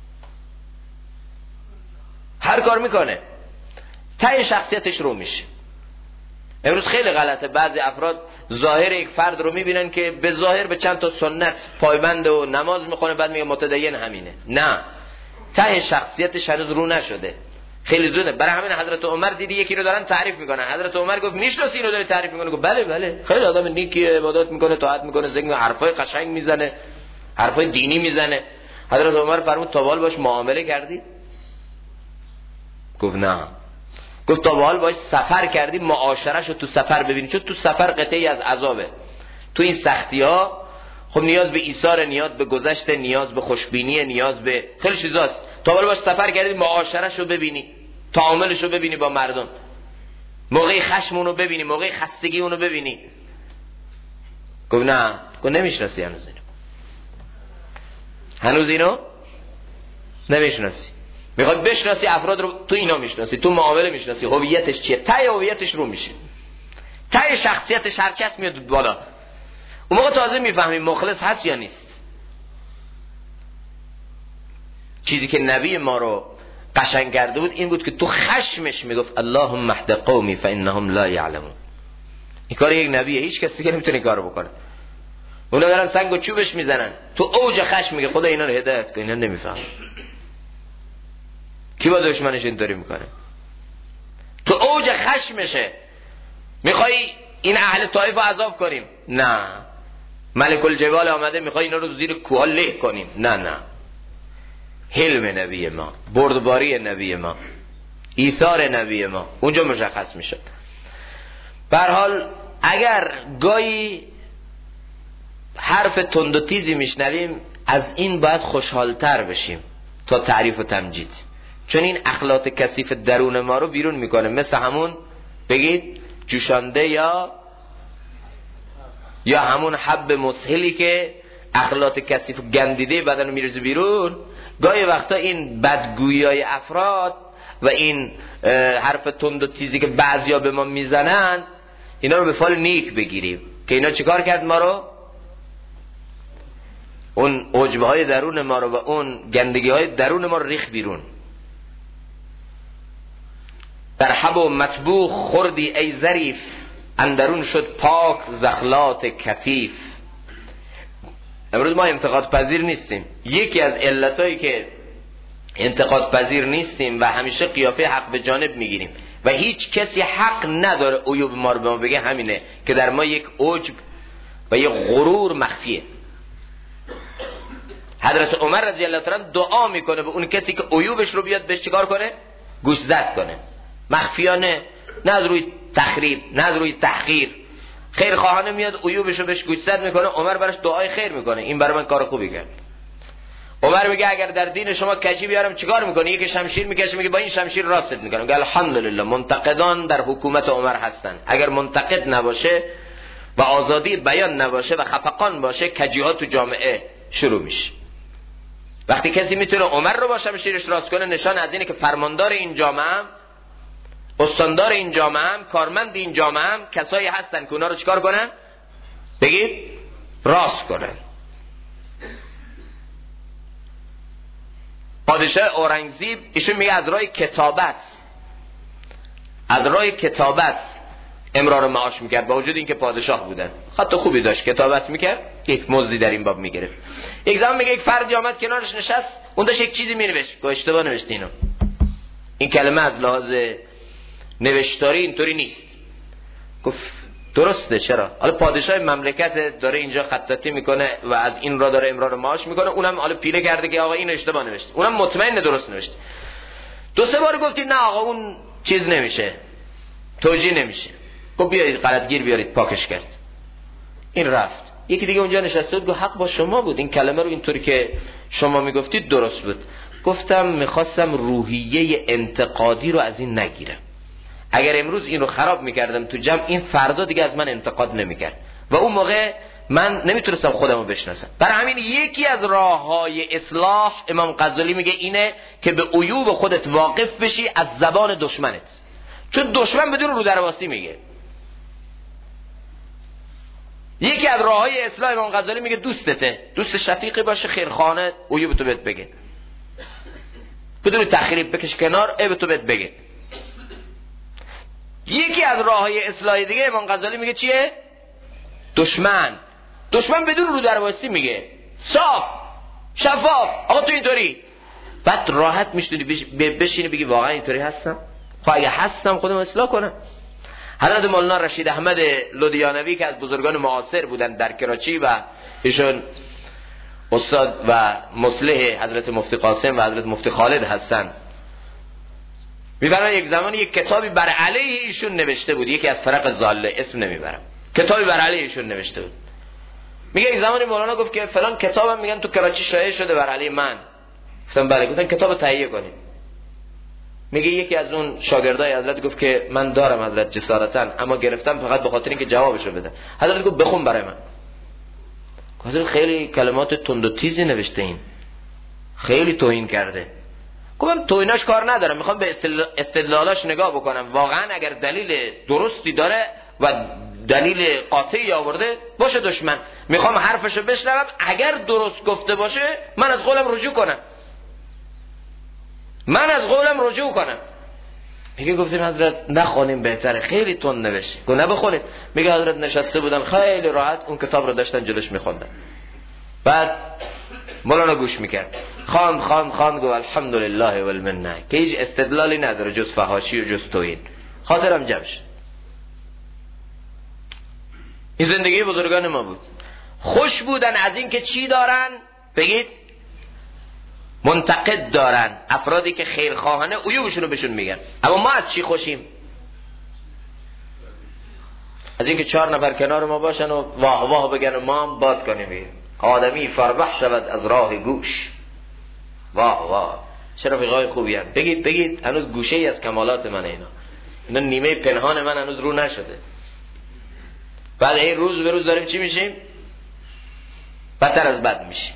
هر کار میکنه، ته شخصیتش رو میشه. امروز خیلی غلطه، بعضی افراد ظاهر یک فرد رو میبینن که به ظاهر به چند تا سنت پایبند و نماز میخونه، بعد میگه متدین همینه. نه، ته شخصیتش هنوز رو نشده، خیلی زوده. برای همین حضرت عمر دیدی یکی رو دارن تعریف میکنن، حضرت عمر گفت میشناسی اینو داری تعریف میکنه؟ گفت بله بله، خیلی آدم نیکی، عبادت میکنه، طاعت میکنه، ذکر میکنه، حرفای قشنگ میزنه، حرفای دینی میزنه. حضرت عمر فرمود تا به حال باش معامله کردی؟ گفت نه. گفت تا به حال باش سفر کردی؟ معاشرهشو تو سفر ببین، چون تو سفر قطعی از عذابه. تو این سختی ها خب نیاز به ایثار، نیاز به گذشت، نیاز به خوشبینی، نیاز به خیلی چیزاست. تا به حال باش سفر کردی معاشرهشو ببینی، تعاملشو ببینی با مردم، موقع خشم اونو ببینی، موقع خستگی اونو ببینی. گفت نه. گفت نمیشناسی هنوز اینو نمیشناسی. میخوای بشناسی افراد رو، تو اینا میشناسی، تو معامله میشناسی، هویتش چیه، ته هویتش رو میشه، ته شخصیتش هرچست میاد بالا. اون موقع تازه میفهمی مخلص هست یا نیست. چیزی که نبی ما رو قشنگ کرده بود این بود که تو خشمش میگفت اللهم اهد قومی فانهم لا یعلمون. این کار یک نبیه، هیچ کسی که نمیتونه این کارو بکنه. اونا دارن سنگ و چوبش میزنن، تو اوج خشم میگه خدا اینا رو هدایت کن، اینا نمیفهمن. کی با دشمنش اینطوری میکنه؟ تو اوج خشمشه، میخوای این اهل طائف رو عذاب کنیم؟ نه. ملک الجبال آمده میخوای اینا رو زیر کوه له کنیم؟ نه. حلم نبی ما، بردباری نبی ما، ایثار نبی ما اونجا مشخص میشد. به هر حال اگر گاهی حرف تند و تیزی میشنویم از این باید خوشحالتر بشیم تا تعریف و تمجید، چون این اخلاط کثیف درون ما رو بیرون میکنه. مثل همون بگید جوشانده یا همون حب مسهلی که اخلاط کثیف گندیده بدن رو میرزه بیرون. گاهی وقتا این بدگویی افراد و این حرف تند و تیزی که بعضیا به ما میزنن، اینا رو به فال نیک بگیریم که اینا چیکار کرد ما رو، اون عجبه های درون ما رو و اون گندگی های درون ما رو ریخ بیرون. در حب و مطبوخ خوردی ای ظریف، اندرون شد پاک زخلات کثیف. امروز ما انتقاد پذیر نیستیم. یکی از علتایی که انتقاد پذیر نیستیم و همیشه قیافه حق به جانب میگیریم و هیچ کسی حق نداره عیوب ما رو به ما بگه، همینه که در ما یک عجب و یک غرور مخفیه. حضرت عمر رضی الله تعالی دعا میکنه به اون کسی که عیوبش رو بیاد بهش چیکار کنه؟ گوشزد کنه، مخفیانه، نه از روی تخریب، نه از روی تحقیر، خیر خواهانه میاد عیوبش رو بهش گوشزد میکنه. عمر براش دعای خیر میکنه، این برای من کار خوبی کرد. عمر میگه اگر در دین شما کجی بیارم چیکار میکنی؟ یک شمشیر میکشه، میگه با این شمشیر راست میکنم. میگه الحمدلله منتقدان در حکومت عمر هستن. اگر منتقد نباشه و آزادی بیان نباشه و خفقان باشه، کجی ها تو جامعه شروع میشه. وقتی کسی میتونه عمر رو با شمشیرش راست کنه، نشان از اینه که فرماندار این جامعه هم، استاندار این جامعه هم، کارمند این جامعه هم کسایی هستن که اونا رو چیکار کنن؟ بگید راست کنن. پادشاه اورنگزیب ایشون میگه از راه کتابت امرار معاش میکرد، با وجود اینکه پادشاه بودن خط خوبی داشت، کتابت میکرد، یک مزدی در این باب میگرفت. یک زمان میگه یک فردی آمد کنارش نشست، اون داشت یک چیزی مینوشت، گفت اشتباه نوشتی اینو، این کلمه از لحاظ نوشتاری اینطوری نیست. گفت درسته، چرا؟ حالا پادشاه مملکت داره اینجا خطاطی میکنه و از این را داره امرار معاش میکنه، اونم حالا پیله کرده که آقا این اشتباه نوشته، اونم مطمئن درست نوشته. دو سه بار گفتید نه آقا اون چیز نمیشه، توجیه نمیشه. گفت بیارید غلطگیر بیارید، پاکش کرد. این رفت. یکی دیگه اونجا نشسته بود، گفت حق با شما بود، این کلمه رو اینطوری که شما میگفتید درست بود. گفتم میخواستم روحیه انتقادی رو از این نگیرم. اگر امروز این رو خراب میکردم تو جمع، این فردا دیگه از من انتقاد نمیکرد و اون موقع من نمیتونستم خودم رو بشناسم. برای همین یکی از راههای اصلاح امام غزالی میگه اینه که به عیوب خودت واقف بشی از زبان دشمنت، چون دشمن بدون رو درواسی میگه. یکی از راههای اصلاح امام غزالی میگه دوست شفیقی باشه، خیرخانه، عیوب تو بهت بگه، بدون تخریب بکش کنار، عیب تو بهت بگه. یکی از راههای اصلاح دیگه امام غزالی میگه چیه؟ دشمن بدون رو درواسی میگه، صاف شفاف، آقا تو اینطوری، بعد راحت میشونی بشینی بگی واقعا اینطوری هستم؟ خب اگه هستم خودم اصلاح کنم. حضرت مولانا رشید احمد لودیانوی که از بزرگان معاصر بودن در کراچی و ایشون استاد و مصلح حضرت مفتی قاسم و حضرت مفتی خالد هستن، می‌فرمایند یک زمانی یک کتابی بر علیه ایشون نوشته بود، یکی از فرق ضاله، اسم نمیبرم، کتابی بر علیه ایشون نوشته بود. میگه یک زمانی مولانا گفت که فلان کتابم میگن تو کراچی شایع شده بر علیه من. گفتم بله. گفتن کتابو تهیه کنید. میگه یکی از اون شاگردای حضرت گفت که من دارم حضرت جسارتاً، اما گرفتم فقط به خاطر اینکه جوابشو بدم. حضرت گفت بخون برای من. حضرت خیلی کلمات تند و تیزی نوشته، این خیلی توهین کرده. گفتم توهیناش کار ندارم، میخوام به استدلالاش نگاه بکنم، واقعا اگر دلیل درستی داره و دلیل قاطعی آورده باشه دشمن، میخوام حرفشو بشنوم، اگر درست گفته باشه من از قولم رجوع کنم. میگه گفتیم حضرت نخونیم بهتره، خیلی تند نوشته. گفت نه بخونید. میگه حضرت نشسته بودن خیلی راحت اون کتاب رو داشتن جلوش میخوندن، بعد مولانا گوش میکرد، خواند گفت الحمدلله والمنه، که هیچ استدلالی نداره جز فحاشی و جز توهین. خاطرم جمع شد. این زندگی بزرگان ما بود. خوش بودن از این که چی دارن؟ بگید منتقد دارن، افرادی که خیرخواهانه عیوبشون رو بهشون میگن. اما ما از چی خوشیم؟ از این که 4 نفر کنار ما باشن و واه واه بگن و ما هم باد کنیم، آدمی فربح شود از راه گوش. واه واه چه رفیقای خوبی هم. بگید هنوز گوشه ای از کمالات من اینا نیمه پنهان من هنوز رو نشده. بعد این روز به روز داریم چی میشیم؟ بدتر از بد میشیم.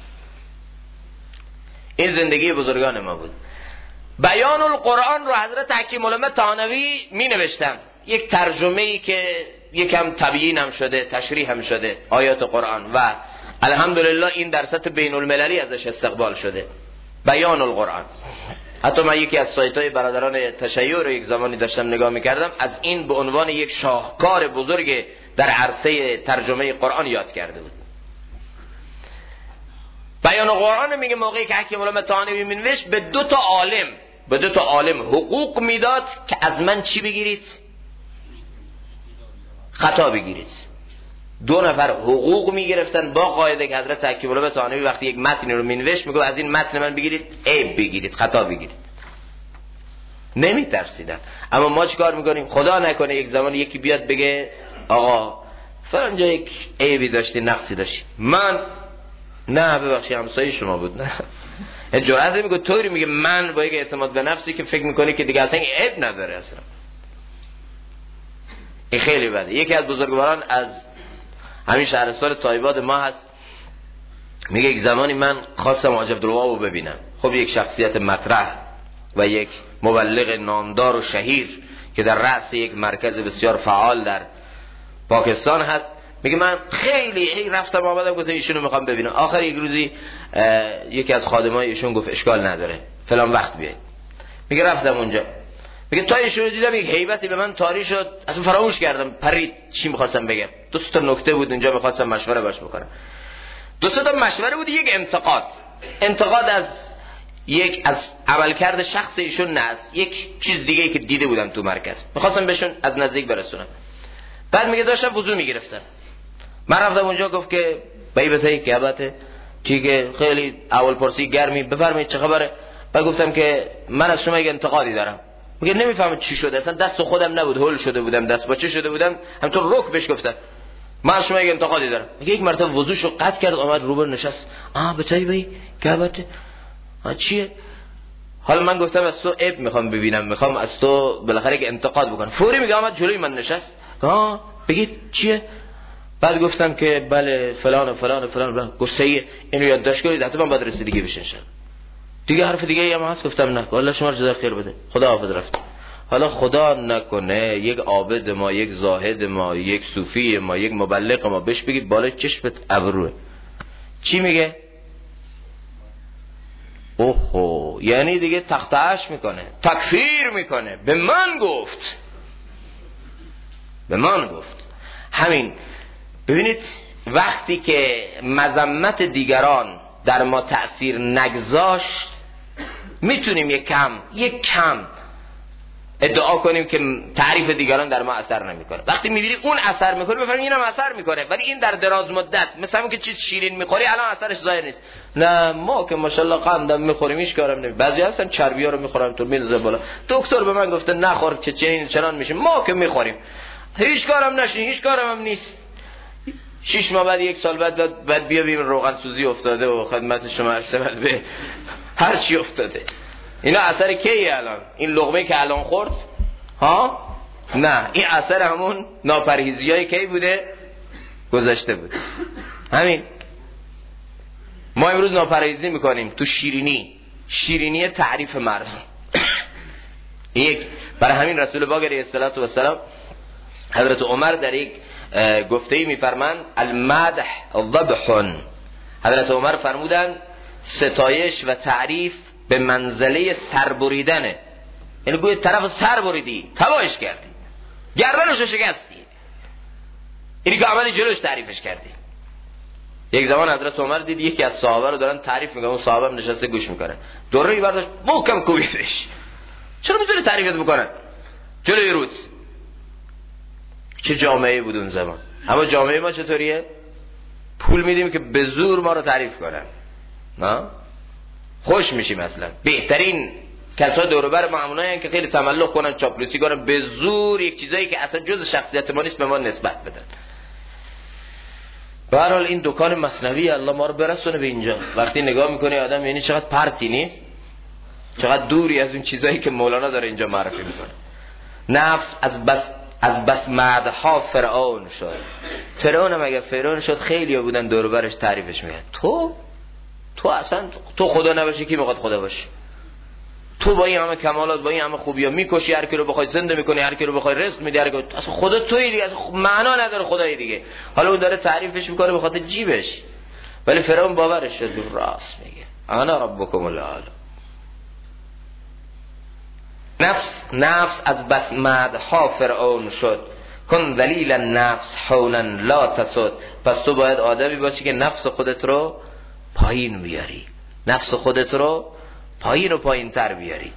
این زندگی بزرگان ما بود. بیان القرآن رو حضرت حکیم الامه طحاوی می نوشتم، یک ترجمه ای که یکم تبیین هم شده، تشریح هم شده آیات قرآن، و الحمدلله این در سطح بین المللی ازش استقبال شده. بیان القرآن. حتی من یکی از سایت‌های برادران تشیع رو یک زمانی داشتم نگاه می‌کردم، از این به عنوان یک شاهکار بزرگ در عرصه ترجمه قرآن یاد کرده بود. بیان قرآن میگه موقعی که حکیم الامه طحاوی مینوشت به 2 تا عالم حقوق میداد که از من چی بگیرید؟ خطا بگیرید. 2 نفر حقوق میگرفتن با قاعده که حضرت حکیم الامه طحاوی وقتی یک متنی رو مینوشت میگه از این متن من بگیرید عیب بگیرید، خطا بگیرید. نمیترسیدن. اما ما چیکار میکنیم؟ خدا نکنه یک زمان یکی بیاد بگه آقا فلان جا یک عیبی داشتی، نقصی داشتی، من نه ببخشی همسایه شما بود، نه جرأت نمیگه طوری میگه من، با یک اعتماد به نفسی که فکر میکنی که دیگه اصلا عیب نداره اصلا. این خیلی بده. یکی از بزرگواران از همین شهرستان تایباد ما هست، میگه یک زمانی من خواستم حاج عبدالوهاب رو ببینم. خب یک شخصیت مطرح و یک مبلغ نامدار و شهیر که در رأس یک مرکز بسیار فعال در پاکستان هست. میگه من خیلی رفتم آمدم گفتم ایشونو میخوام ببینم. آخر یک روزی یکی از خادمای ایشون گفت اشکال نداره فلان وقت بیاید. میگه رفتم اونجا. میگه تا ایشونو دیدم یک هیبتی به من طاری شد، اصلا فراموش کردم پرید چی میخواستم بگم. دو تا نکته بود اونجا میخواستم مشوره باش بکنم. دو تا مشوره بود. یک انتقاد از عملکرد شخص ایشون نه، از یک چیز دیگه ای که دیده بودم تو مرکز میخواستم بهشون از نزدیک برسونم. بعد میگه داشتم وضو میگرفتم، من رفتم اونجا گفت که بیبته که ابته چی که خیلی اول پرسی گرمی بفرمایید چه خبره. بعد گفتم که من از شما یک انتقادی دارم. میگه نمیفهمم چی شده، اصلا دست خودم نبود، هول شده بودم، دست باچه شده بودم، همونطور رک بهش گفتم من از شما یک انتقادی دارم. میگه یک مرتبه وضوشو قطع کرد، اومد روبر نشست. بتایی بی که ابته چیه؟ حالا من گفتم از تو عیب میخوام ببینم، میخوام از تو بالاخره یک انتقاد بکنم. فوری میگه آمد جلوی من نشست. بگید چیه؟ بعد گفتم که بله فلان و فلان و فلان. گفت صحیح، اینو یادداشت کنید حتما باید رسیدگی بشه انشالله. دیگه حرف دیگه هم هست؟ گفتم نه. الله شما رو جزای خیر بده، خدا حافظ. رفت. حالا خدا نکنه یک عابد ما، یک زاهد ما، یک صوفی ما، یک مبلغ ما بهش بگید بالای چشمت ابروه، چی میگه؟ اوهو، یعنی دیگه تختعش میکنه، تکفیر میکنه. به من گفت همین. ببینید وقتی که مذمت دیگران در ما تأثیر نگذاشت میتونیم یک کم ادعا کنیم که تعریف دیگران در ما اثر نمیکنه. وقتی میبینی اون اثر میکنه بفهمید اینم اثر میکنه، ولی این در دراز مدت مثلا اون که چیز شیرین میخوری الان اثرش ظاهر نیست. نه ما که ماشاءالله قندم میخوریم هیچ کارم نمیشه. بعضی هستن چربی‌ها رو میخورن تو میلزه بالا، دکتر به من گفته نخور که چنان میشه، ما که میخوریم هیچ کارم نشه، هیچ کارم هم نیست. 6 ماه بعد 1 سال بعد بیا ببین روغن سوزی افتاده و خدمت شما عرض به هر چی افتاده. اینا اثر کیه الان؟ این لقمه که الان خورد نه، این اثر همون ناپرهیزیای کی بوده؟ گذشته بود. همین ما امروز ناپرهیزی میکنیم تو شیرینی تعریف مردم. یک برای همین رسول پاک علیه السلام حضرت عمر در یک گفته‌ای میفرمایند المدح ذبح. حضرت عمر فرمودند ستایش و تعریف به منزله سر بریدنه. یعنی گویا طرف سر بریدی، تباهش کردی، گردنشو شکستی، اینی که آمدی جلوش تعریفش کردی. یک زمان حضرت عمر دید یکی از صحابه رو دارن تعریف میکنن، اون صحابه هم نشسته گوش میکنه، دوره برداشت محکم کوبیدش. چرا میتونی تعریفت بکنن جلوی رود؟ چه جامعه بود اون زمان. اما جامعه ما چطوریه؟ پول میدیم که به زور ما رو تعریف کنن، نه خوش میشیم. اصلا بهترین کسا دور و بر ما همونایی که خیلی تملق کنن، چاپلوسی کنن، به زور یک چیزایی که اصلا جز شخصیت ما نیست به ما نسبت بدن. به هر حال این دکان مثنوی الله ما رو برسونه به اینجا. وقتی نگاه میکنه آدم یعنی چقدر پرتی نیست، چقدر دوری از اون چیزایی که مولانا داره اینجا معرفی میکنه. نفس از بس مدحها فرعون شد. فرعون هم اگر فرعون شد خیلی بودن دور و برش تعریفش میگن. تو اصلا تو خدا نباشی کی میخواد خدا باشه؟ تو با این همه کمالات، با این همه خوبی‌ها میکشی، هر کی رو بخوای زنده میکنی، هر کی رو بخوای رزق میدی، اصلا خدا تویی دیگه، اصلا معنا نداره خدای دیگه. حالا اون داره تعریفش میکنه به خاطر جیبش، ولی فرعون باورش شد، راست میگه انا ربکم الاعلی. نفس از بس مدحها فرعون شد. کن ذلیل النفس حولا لا تسد. پس تو باید آدمی باشی که نفس خودت رو پایین بیاری، نفس خودت رو پایین و پایین تر بیاری،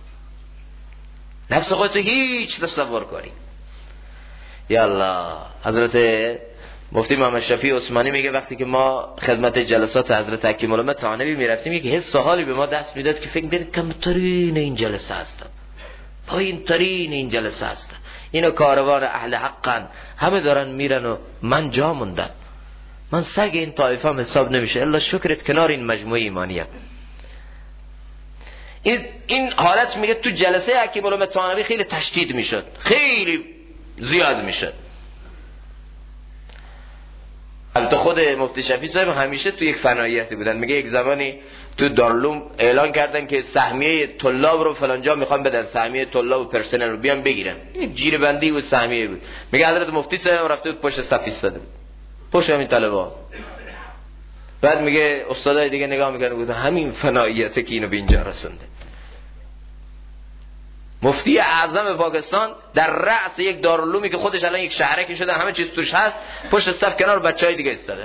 نفس خودت رو هیچ تصور کنی. یا الله. حضرت مفتی محمد شفیع عثمانی میگه وقتی که ما خدمت جلسات حضرت حکیم الامه تانوی میرفتیم یک حس و حالی به ما دست میداد که فکر می‌کردیم کمترین این جلسه هستم، پایین ترین این جلسه هستم، اینو کاروان اهل حقن، همه دارن میرن و من جا موندم، من سگ این طایفه هم حساب نمیشه، الا شکرت کنار این مجموعه ایمانیه. این حالت میگه تو جلسه حکیم الامه تانوی خیلی تشدید میشد، خیلی زیاد میشد. البته خود مفتی شفیع صاحب همیشه تو یک فناییتی بودن. میگه یک زمانی تو دارالعلوم اعلان کردن که سهمیه طلاب رو فلانجا میخوان بدن، سهمیه طلاب و پرسنل رو بیان بگیرن. یک جیره بندی بود، سهمیه بود. میگه حضرت مفتی صاحب رفته بود پشت صف ایستاده بود، پشت همین طلبا. بعد میگه استادای دیگه نگاه میکنن گفتن همین فناییته که اینو به اینجا رسونده. مفتی اعظم پاکستان در رأس یک دارالعلومی که خودش الان یک شهرکی شده، همه چیز توش هست، پشت صف کنار بچهای دیگه ایستاده.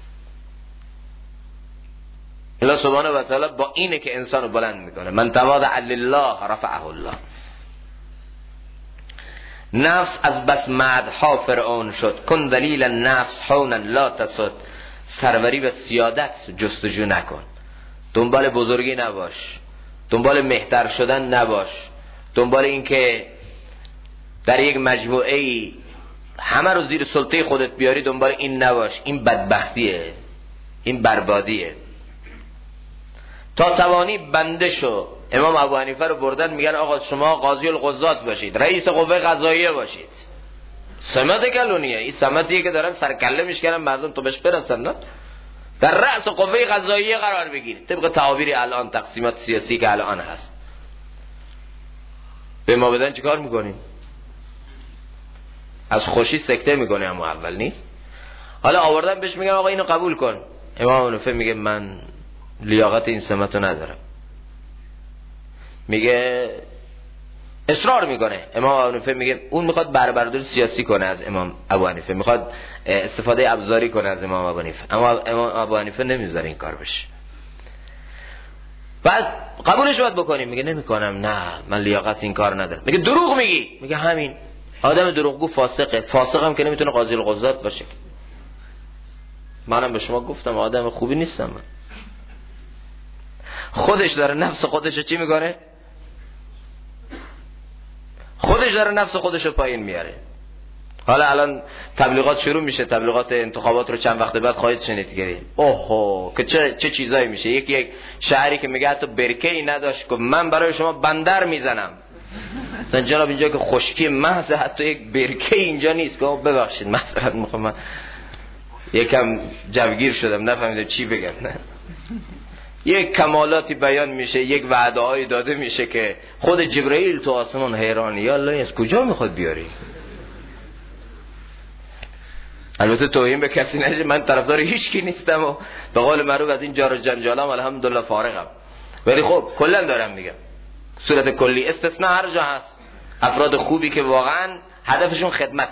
الله سبحانه و تعالی با اینه که انسانو بلند میکنه. من تواضع لله رفعه الله. نفس از بس مدحها فرعون شد، کن ذلیل النفس حونا لا تسد. سروری و سیادت جستجو نکن، دنبال بزرگی نباش، دنبال مهتر شدن نباش، دنبال این که در یک مجموعه ای همه رو زیر سلطه خودت بیاری، دنبال این نباش. این بدبختیه، این بربادیه. تا توانی بنده شو. امام ابو حنیفه رو بردن میگن آقا شما قاضی القضات باشید، رئیس قوه قضاییه باشید. سمت کلونیه، این سمتیه که دارن سرکله میشکنن مردم تو بهش برسن، نه؟ در رأس قوه قضاییه قرار بگیرید طبق تعابیر الان، تقسیمات سیاسی که الان هست. به ما بدن چیکار میکنیم؟ از خوشی سکته میکنه، اما اول نیست. حالا آوردن بهش میگن آقا اینو قبول کن. امام حنیفه میگه من لیاقت این سمتو ندارم. میگه اصرار میکنه. امام حنیفه میگه اون میخواد بربرداری سیاسی کنه از امام ابو حنیفه، میخواد استفاده ابزاری کنه از امام ابو حنیفه، اما امام ابو حنیفه نمیذاره این کار بشه. بعد قبولش باید بکنیم. میگه نمیکنم، نه من لیاقت این کار ندارم. میگه دروغ میگی. میگه همین آدم دروغگو فاسقه. فاسق هم که نمیتونه قاضی القضات باشه. منم به شما گفتم آدم خوبی نیستم من. خودش داره نفس خودشو چی میکنه؟ خودش داره نفس خودشو پایین میاره. حالا الان تبلیغات شروع میشه، تبلیغات انتخابات رو چند وقت بعد خواهید شنید که اوه که چه چیزایی میشه. یک شهری که میگه حتی برکه‌ای نداشت که من برای شما بندر میزنم. مثلا جناب اینجا که خشکی محض، حتی یک برکه اینجا نیست که ببخشید معذرت میخوام من یکم جوگیر شدم نفهمیدم چی بگم. نه یک کمالاتی بیان میشه، یک وعده‌ای داده میشه که خود جبرئیل تو آسمان حیران، یا الله از کجا میخواد بیاری؟ البته توهین به کسی نشه، من طرفدار هیچ کی نیستم و به قول معروف از این جار و جنجالام الحمدلله فارغم، ولی خب کلا دارم میگم صورت کلی استثناء هر جا هست. افراد خوبی که واقعا هدفشون خدمته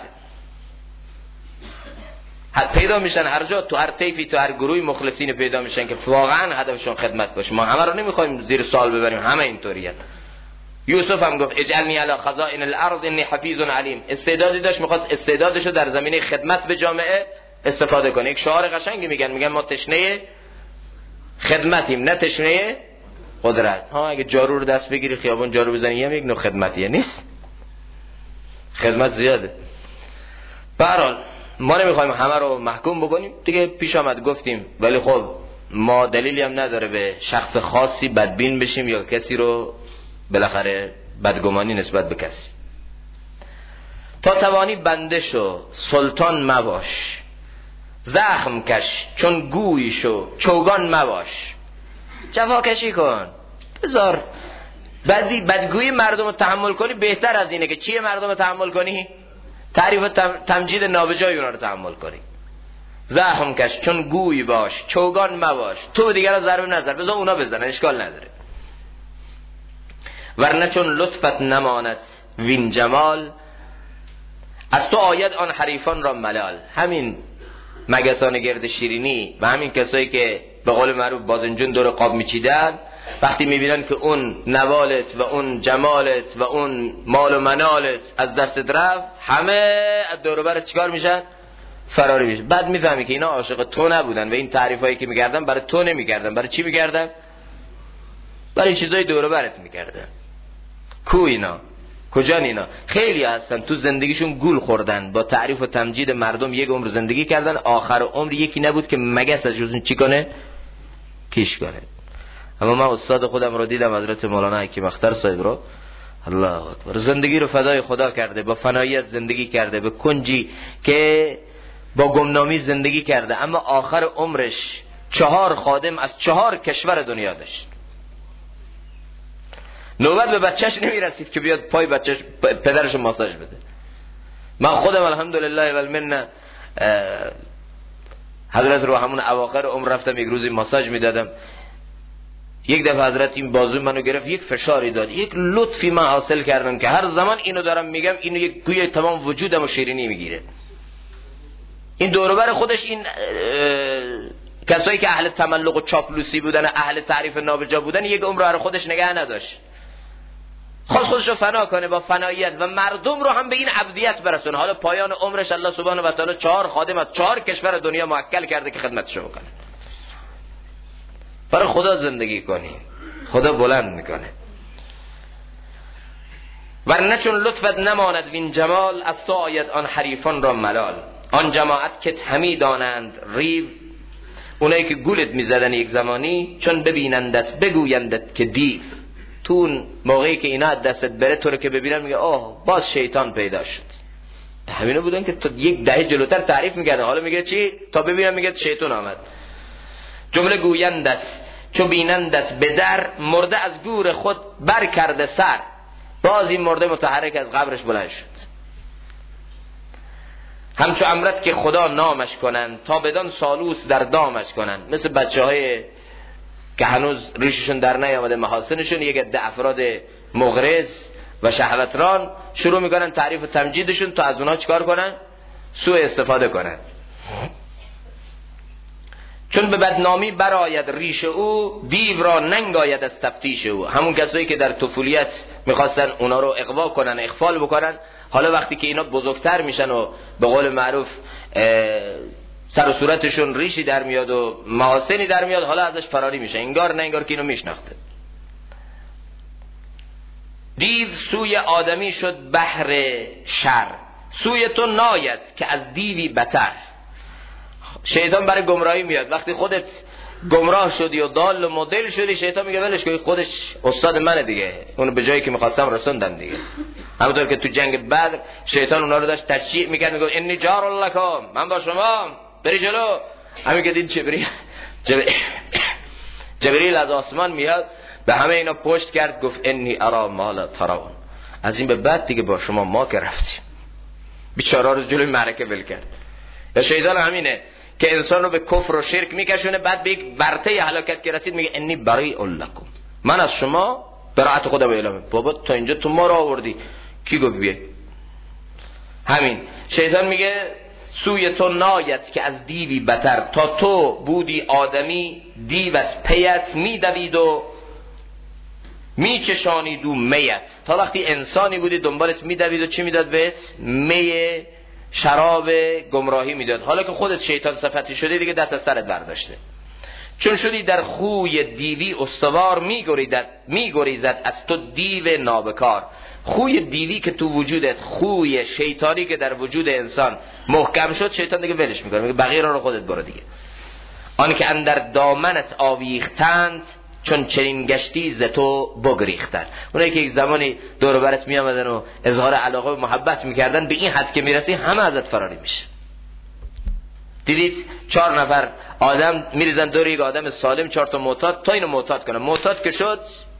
پیدا میشن هر جا، تو هر طیفی، تو هر گروهی مخلصین پیدا میشن که واقعا هدفشون خدمت باشه. ما همه رو نمیخوایم زیر سوال ببریم، همه اینطوریه. یوسف هم گفت اجعلنی علی خزائن الارض انی حفیظ علیم. استعدادی داشت، میخواست استعدادشو در زمینه خدمت به جامعه استفاده کنه. یک شعار قشنگی میگن ما تشنه خدمتیم نه تشنه قدرت. اگه جارو رو دست بگیری خیابون جارو بزنی هم یک نوع خدمتیه، نیست؟ خدمت زیاده. به هر حال ما نمیخوایم همه رو محکوم بکنیم دیگه، پیش آمد گفتیم، ولی خب ما دلیلی هم نداره به شخص خاصی بدبین بشیم یا کسی رو بالاخره بدگمانی نسبت به کسی. تا توانی بنده شو، سلطان مباش، زخم کش چون گوی شو، چوگان مباش. جفا کشی کن، بذار بدگویی مردم رو تحمل کنی بهتر از اینه که چیه مردم رو تحمل کنی؟ تعریف و تمجید نابجای اونا رو تحمل کنی. زخم کش چون گوی باش، چوگان مباش. تو دیگر رو ضربه نظر، بذار اونا بزنن، اشکال نداره. ورنه چون لطفت نماند وین جمال، از تو آید آن حریفان را ملال. همین مگسان گرد شیرینی و همین کسایی که به قول معروف بازنجون دور قاب میچیدن، وقتی میبینن که اون نوالت و اون جمالت و اون مال و منالت از دستت رفت، همه از دور و برت چیکار میشن؟ فراری میشن. بعد میفهمی که اینا عاشق تو نبودن و این تعریفایی که میکردن برای تو نمیکردن. برای چی میکردن؟ برای چیزای دور و برت میکردن. کو اینا؟ کجان اینا؟ خیلی هستن تو زندگیشون گول خوردن، با تعریف و تمجید مردم یک عمر زندگی کردن، آخر عمر یکی نبود که مگس از جزون چی کنه؟ کیش کنه. اما من استاد خودم رو دیدم، حضرت مولانا حکیم اختر صاحب رو، الله اکبر، زندگی رو فدای خدا کرده، با فناییت زندگی کرده، به کنجی که با گمنامی زندگی کرده، اما آخر عمرش 4 خادم از 4 کشور دنیا داشت. نوبت به بچهش نمیرسید که بیاد پای بچهش پدرش ماساژ بده. من خودم الحمدلله والمنه حضرت رو همون اواخر عمر رفتم یک روزی ماساژ میدادم. یک دفعه حضرت این بازوی منو گرفت، یک فشاری داد، یک لطفی من حاصل کردم که هر زمان اینو دارم میگم اینو یک گویا تمام وجودمو شیرینی میگیره. این دور و بر خودش این کسایی که اهل تملق و چاپلوسی بودن، اهل تعریف نابجا بودن، یک عمر رو خودش نگه نداشت. خودش رو فنا کنه با فناییت و مردم رو هم به این عبدیت برسونه. حالا پایان عمرش الله سبحانه و تعالی 4 خادم از 4 کشور دنیا موکل کرده که خدمتشو بکنه. برای خدا زندگی کنی، خدا بلند میکنه. ورنه چون لطفت نماند وین جمال، از تو آید آن حریفان را ملال. آن جماعت که همی دانند ریو، اونایی که گولت میزدن یک زمانی، چون ببینندت بگویندت که دیو. تو اون موقعی که اینا دستت بره تو رو که ببینن میگه آه باز شیطان پیدا شد. همینو بودن که تا یک دهه جلوتر تعریف میکردن، حالا میگه چی؟ تا ببینن میگه شیطان آمد. جمله گویندت چو بینندت به در، مرده از گور خود بر کرده سر. باز این مرده متحرک از قبرش بلند شد. همچو امرت که خدا نامش کنن، تا بدان سالوس در دامش کنن. مثل بچه های که هنوز ریششون در نیامده محاسنشون، یک عده افراد مغرض و شهوتران شروع میکنن تعریف و تمجیدشون تا از اونها چیکار کنن؟ سوء استفاده کنن. چون به بدنامی برآید ریش او، دیو را ننگ آید از تفتیش او. همون کسایی که در طفولیت میخواستن اونا رو اغوا کنن، اغفال بکنن، حالا وقتی که اینا بزرگتر میشن و به قول معروف سر و صورتشون ریشی در میاد و محاسنی در میاد، حالا ازش فراری میشه، انگار نه انگار که اینو میشناخته. دیو سوی آدمی شد بحر شر، سوی تو ناید که از دیوی بتر. شیطان برای گمراهی میاد. وقتی خودت گمراه شدی و دال و مدل شدی، شیطان میگه ولش کن، خودش استاد منه دیگه، اونو به جایی که میخواستم رسوندم دیگه. همونطور که تو جنگ بدر شیطان اونا رو داشت تشجیع میکرد، میگه انی جار لکم، من با شما، بری جلو. همین که دید جبریل از آسمان میاد به همه اینا پشت کرد، گفت انی ارا ما لا ترون. از این به بعد دیگه با شما ما که رفتیم. بیچارا رو جلوی معرکه ول کرد. یا شیطان همینه که انسان رو به کفر و شرک میکشونه، بعد به یک ورطه هلاکت که رسید میگه انی بریء لکم، من از شما براءت خودم اعلام. بابا تا اینجا تو ما رو آوردی، کی گفت بیه؟ همین شیطان میگه سوی تو ناید که از دیوی بتر، تا تو بودی آدمی دیو از پیت میدوید و میچشانید و میت. تا وقتی انسانی بودی دنبالت میدوید و چی میداد بهت؟ می شراب گمراهی میداد. حالا که خودت شیطان صفتی شدی دیگه دست از سرت برداشته. چون شدی در خوی دیوی استوار، میگریزد از تو دیو نابکار. خوی دیوی که تو وجودت، خوی شیطانی که در وجود انسان محکم شد، شیطان دیگه ولش میکنه، میگه بقیه رو خودت برو دیگه. آن که اندر دامنت آویختند، چون چنین گشتی ز تو بگریختند. اونایی که یک زمانی دور و برت می آمدن و اظهار علاقه و محبت میکردن، به این حد که میرسی همه ازت فراری میشه. دیدید 4 نفر آدم میریزن دور یک آدم سالم، 4 تا معتاد، تا اینو معتاد کنن. معتاد که شد،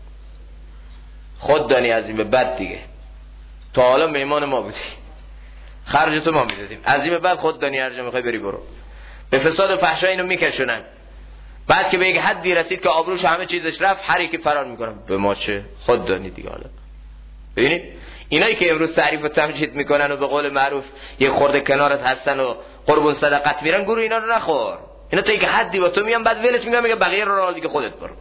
خود دانی از این به بعد دیگه تا حالا میمان ما بودی، خرج تو ما میدادیم، از این به بعد خود دانی هر جا میخوای بری برو. به فساد و فحشا اینو میکشونن. بعد که به یک حدی رسید که آبروش همه چیزش رفت، هر یکی فرار میکنن. به ما چه؟ خود دانی دیگه. حالا ببینید اینایی که امروز تعریف و تمجید میکنن و به قول معروف یه خورده کنارت هستن و قربون صدقت میرن، گروه اینا رو نخور. اینا تا یک حدی با تو میان، بعد ولش میگن، میگه بقیه رو دیگه خودت برو.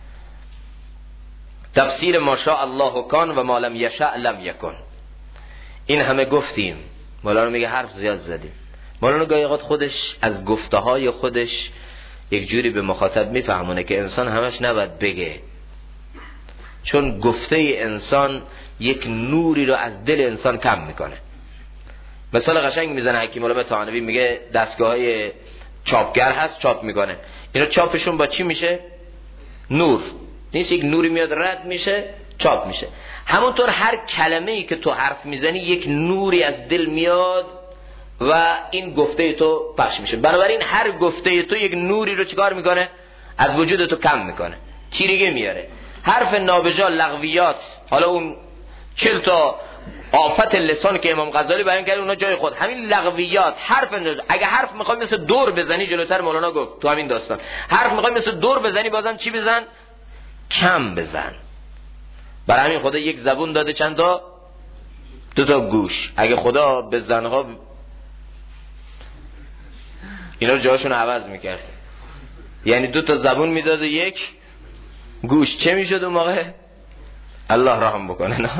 تفسیر ما شاء الله کان و ما لم یشاء لم یکن. این همه گفتیم، مولانا میگه حرف زیاد زدیم. مولانا گاهی اوقات خودش از گفته های خودش یک جوری به مخاطب میفهمونه که انسان همش نباید بگه، چون گفته انسان یک نوری رو از دل انسان کم میکنه. مثال قشنگ میزنه حکیم علامه طحاوی، میگه دستگاه‌های چاپگر هست، چاپ میکنه، اینا چاپشون با چی میشه؟ نور. نیست یک نوری میاد رد میشه چاپ میشه. همونطور هر کلمه‌ای که تو حرف میزنی یک نوری از دل میاد و این گفته تو پخش میشه. بنابراین هر گفته تو یک نوری رو چیکار میکنه؟ از وجود تو کم میکنه، چیرگی میاره. حرف نابجا، لغویات، حالا اون 40 تا آفت لسان که امام غزالی بیان کرد اونا جای خود، همین لغویات، حرف اگه حرف میخوای مثل دور بزنی، جلوتر مولانا گفت تو همین داستان، حرف میخوای مثل دور بزنی، بازم چی بزن؟ کم بزن. برای همین خدا یک زبون داده، چند تا؟ 2 تا گوش. اگه خدا به زنها اینا رو جاشون عوض میکرد، یعنی 2 تا زبون میداد و 1 گوش، چه میشد اون موقع؟ الله رحم بکنه. نه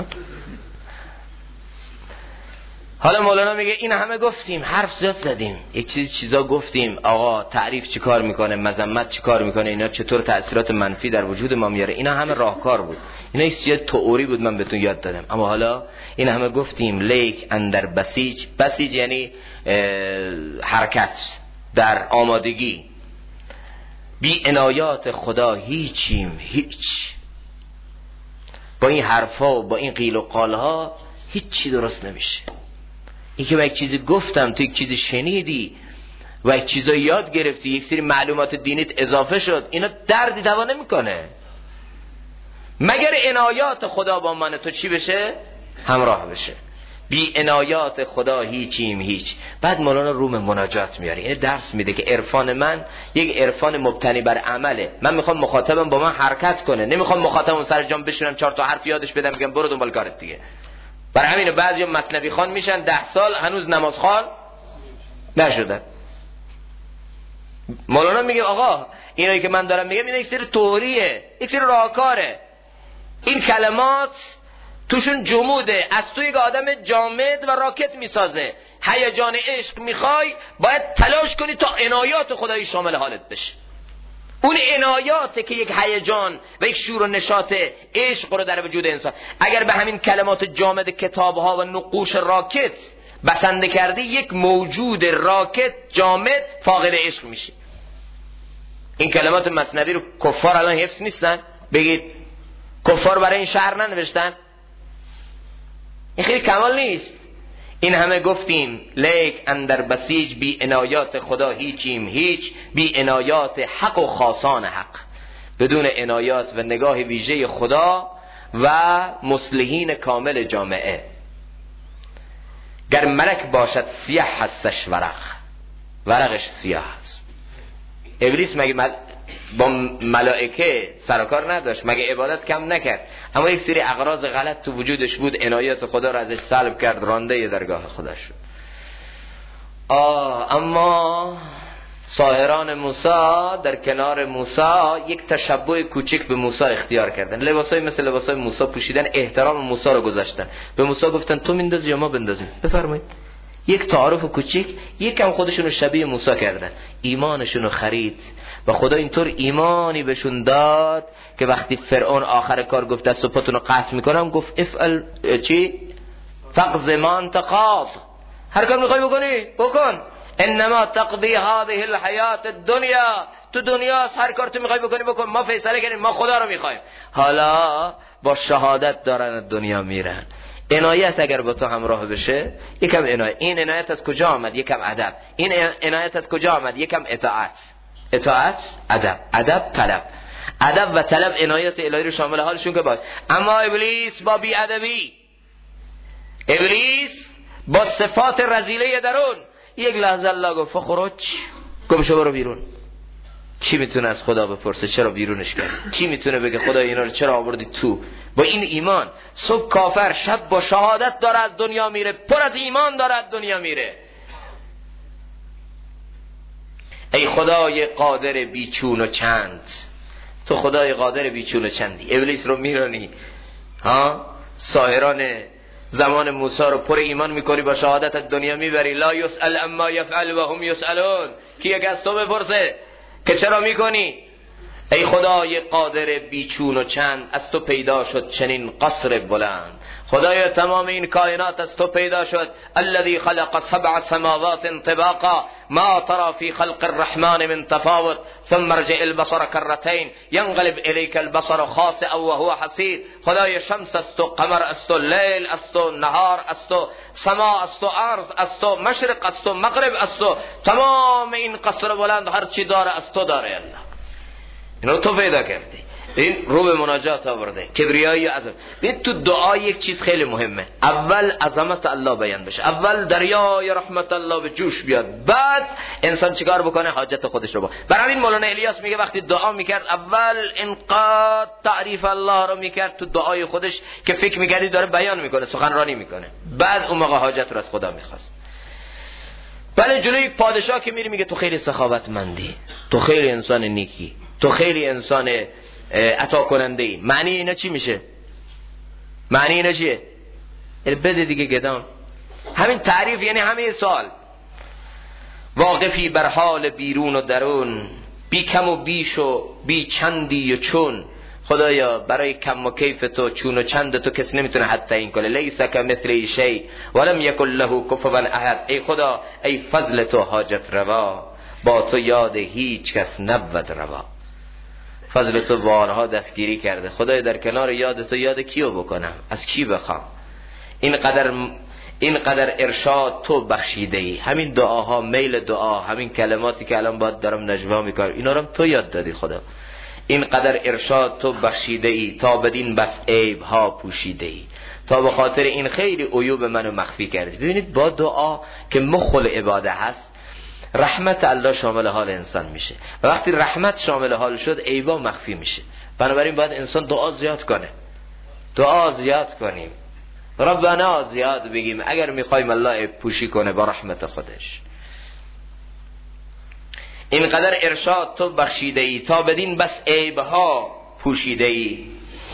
حالا مولانا میگه این همه گفتیم، حرف زیاد زدیم، یک چیزا گفتیم، آقا تعریف چی کار میکنه، مذمت چی کار میکنه، اینا چطور تأثیرات منفی در وجود ما میاره، اینا همه راهکار بود، اینا چیز تئوری بود من بهتون یاد دادم. اما حالا این همه گفتیم، لیک اندر بسیج، بسیج یعنی حرکت، در آمادگی، بی عنایات خدا هیچیم، هیچ. با این حرفا و با این قیل و قالها هیچی درست نمیشه. این که با یک چیزی گفتم، تو یک چیزی شنیدی و یک چیزا یاد گرفتی، یک سری معلومات دینیت اضافه شد، اینا دردی دوا نمیکنه مگر عنایات خدا با من تو چی بشه؟ همراه بشه. بی عنایات خدا هیچیم، هیچ. بعد مولانا روم مناجات میاره، این درس میده که عرفان من یک عرفان مبتنی بر عمله. من میخوام مخاطبم با من حرکت کنه، نمیخوام مخاطبم سر جام بشینم 4 تا حرف یادش بدم بگم برو دنبال کارت دیگه. برای همین بعضی مثنوی خوان میشن 10 سال هنوز نماز خوان نشدن. مولانا میگه آقا اینایی که من دارم میگم این یک سری تئوریه، یک سری راهکاره، این کلمات توشون جموده، از تو یک آدم جامد و راکت میسازه. هیجان عشق میخوای باید تلاش کنی تا عنایات خدایی شامل حالت بشه. اون عنایاته که یک هیجان و یک شور و نشاط عشق رو در وجود انسان، اگر به همین کلمات جامد کتابها و نقوش راکت بسنده کردی، یک موجود راکت جامد فاقد عشق میشی. این کلمات مثنوی رو کفار الان حفظ نیستن؟ بگید کفار برای این شعر ننوشتن؟ این خیلی کمال نیست. این همه گفتیم، لیک اندر بسیج، بی عنایات خدا هیچیم، هیچ. بی عنایات حق و خاصان حق، بدون عنایات و نگاه ویژه خدا و مصلحین کامل جامعه. گر ملک باشد سیاه هستش ورقش سیاه است. ابلیس مگه با ملائکه سرکار نداشت؟ مگه عبادت کم نکرد؟ اما یک سری اغراض غلط تو وجودش بود، عنایات خدا را ازش سلب کرد، رانده درگاه خدا شد. اما ساحران موسی در کنار موسی یک تشبه کوچک به موسی اختیار کردن، لباسای مثل لباسای موسی پوشیدن، احترام موسی رو گذاشتن. به موسی گفتن تو میندازی یا ما بندازیم؟ بفرمایید. یک تعارف کوچک، یکم خودشونو شبیه موسی کردن، ایمانشونو خرید و خدا اینطور ایمانی بهشون داد که وقتی فرعون آخر کار گفت دست و پاتونو قطع میکنم، گفت افعل چی؟ فقض ما انت قاض، هر کار میخوای بکنی بکن، انما تقضی هذه الحیات الدنیا، تو دنیا هر کار تو میخوای بکنی بکن، ما فیصله کردیم، ما خدا رو میخوایم. حالا با شهادت دارن دنیا میرن. عنایت اگر با تو همراه بشه، یکم عنایت. این عنایت از کجا آمد؟ یکم ادب. این عنایت از کجا آمد؟ یکم اطاعت. اطاعت، ادب، ادب، طلب. ادب و طلب عنایت الهی رو شامل حالشون که باید. اما ابلیس با بی ادبی، ابلیس با صفات رذیله درون، یک لحظه الله گفت فخرج، گم شو برو بیرون. کی میتونه از خدا بپرسه چرا بیرونش کرد؟ کی میتونه بگه خدا اینا رو چرا آوردی تو؟ با این ایمان صبح کافر، شب با شهادت داره از دنیا میره، پر از ایمان داره از دنیا میره. ای خدای قادر بیچون و چند، تو خدای قادر بیچون و چندی، ابلیس رو میرانی، ساحران زمان موسی رو پر ایمان میکنی، با شهادت از دنیا میبری. لا یسأل اما یفعل و هم یسألون، کی اگه از تو بپرسه که چرا میکنی؟ ای خدای قادر بیچون و چند، از تو پیدا شد چنین قصر بلند. خدایا تمام این کائنات از تو پیدا شد. الذي خلق 7 سماوات طباقا ما ترى في خلق الرحمن من تفاوت ثم ارجع البصر كرتين ينقلب اليك البصر خاسئا وهو حسير. خدایا شمس است و قمر است و لیل است و نهار است و سما است و ارض است و مشرق است و مغرب است و تمام این قصر بلند هر چی داره از تو داره. الله اینو تو پیدا کردی. این رو به مناجات آورده، کبریایی و عظمت. ببین تو دعا یک چیز خیلی مهمه، اول عظمت الله بیان بشه، اول دریای رحمت الله به جوش بیاد، بعد انسان چیکار بکنه؟ حاجت خودش رو با. برای همین مولانا الیاس میگه وقتی دعا میکرد اول انقدر تعریف الله رو میکرد تو دعای خودش که فکر میکردی داره بیان میکنه، سخنرانی میکنه، بعد اون موقع حاجت رو از خدا میخواست. بله جلوی یک پادشاه که میری میگه تو خیلی سخاوتمندی، تو خیلی انسان نیکی، تو خیلی انسان عطا کننده ای. معنی اینا چی میشه؟ معنی اینا چیه؟ بده دیگه گدام. همین تعریف یعنی همه سال واقفی بر حال بیرون و درون، بی کم و بیش و بی چندی و چون. خدایا برای کم و کیف تو، چون و چند تو کسی نمیتونه حتی این کنه. لیس کمثله شیء ولم یکن له کفوا احد. ای خدا ای فضل تو حاجت روا، با تو یاد هیچ کس نبود روا. فضل تو بارها دستگیری کرده. خدای در کنار یاد تو یاد کیو بکنم؟ از کی بخوام؟ اینقدر ارشاد تو بخشیده ای. همین دعاها، میل دعا، همین کلماتی که الان باید دارم نجوا میکنم، اینا رو تو یاد دادی خدا. اینقدر ارشاد تو بخشیده ای، تا بدین بس عیب ها پوشیده ای، تا به خاطر این خیلی عیوب منو مخفی کردی. ببینید با دعا که مخل عباده هست، رحمت الله شامل حال انسان میشه و وقتی رحمت شامل حال شد عیبا مخفی میشه. بنابراین باید انسان دعا زیاد کنه، دعا زیاد کنیم، ربنا زیاد بگیم اگر میخوایم الله عیب پوشی کنه با رحمت خودش. اینقدر ارشاد تو بخشیده ای، تا بدین بس عیبها پوشیده ای.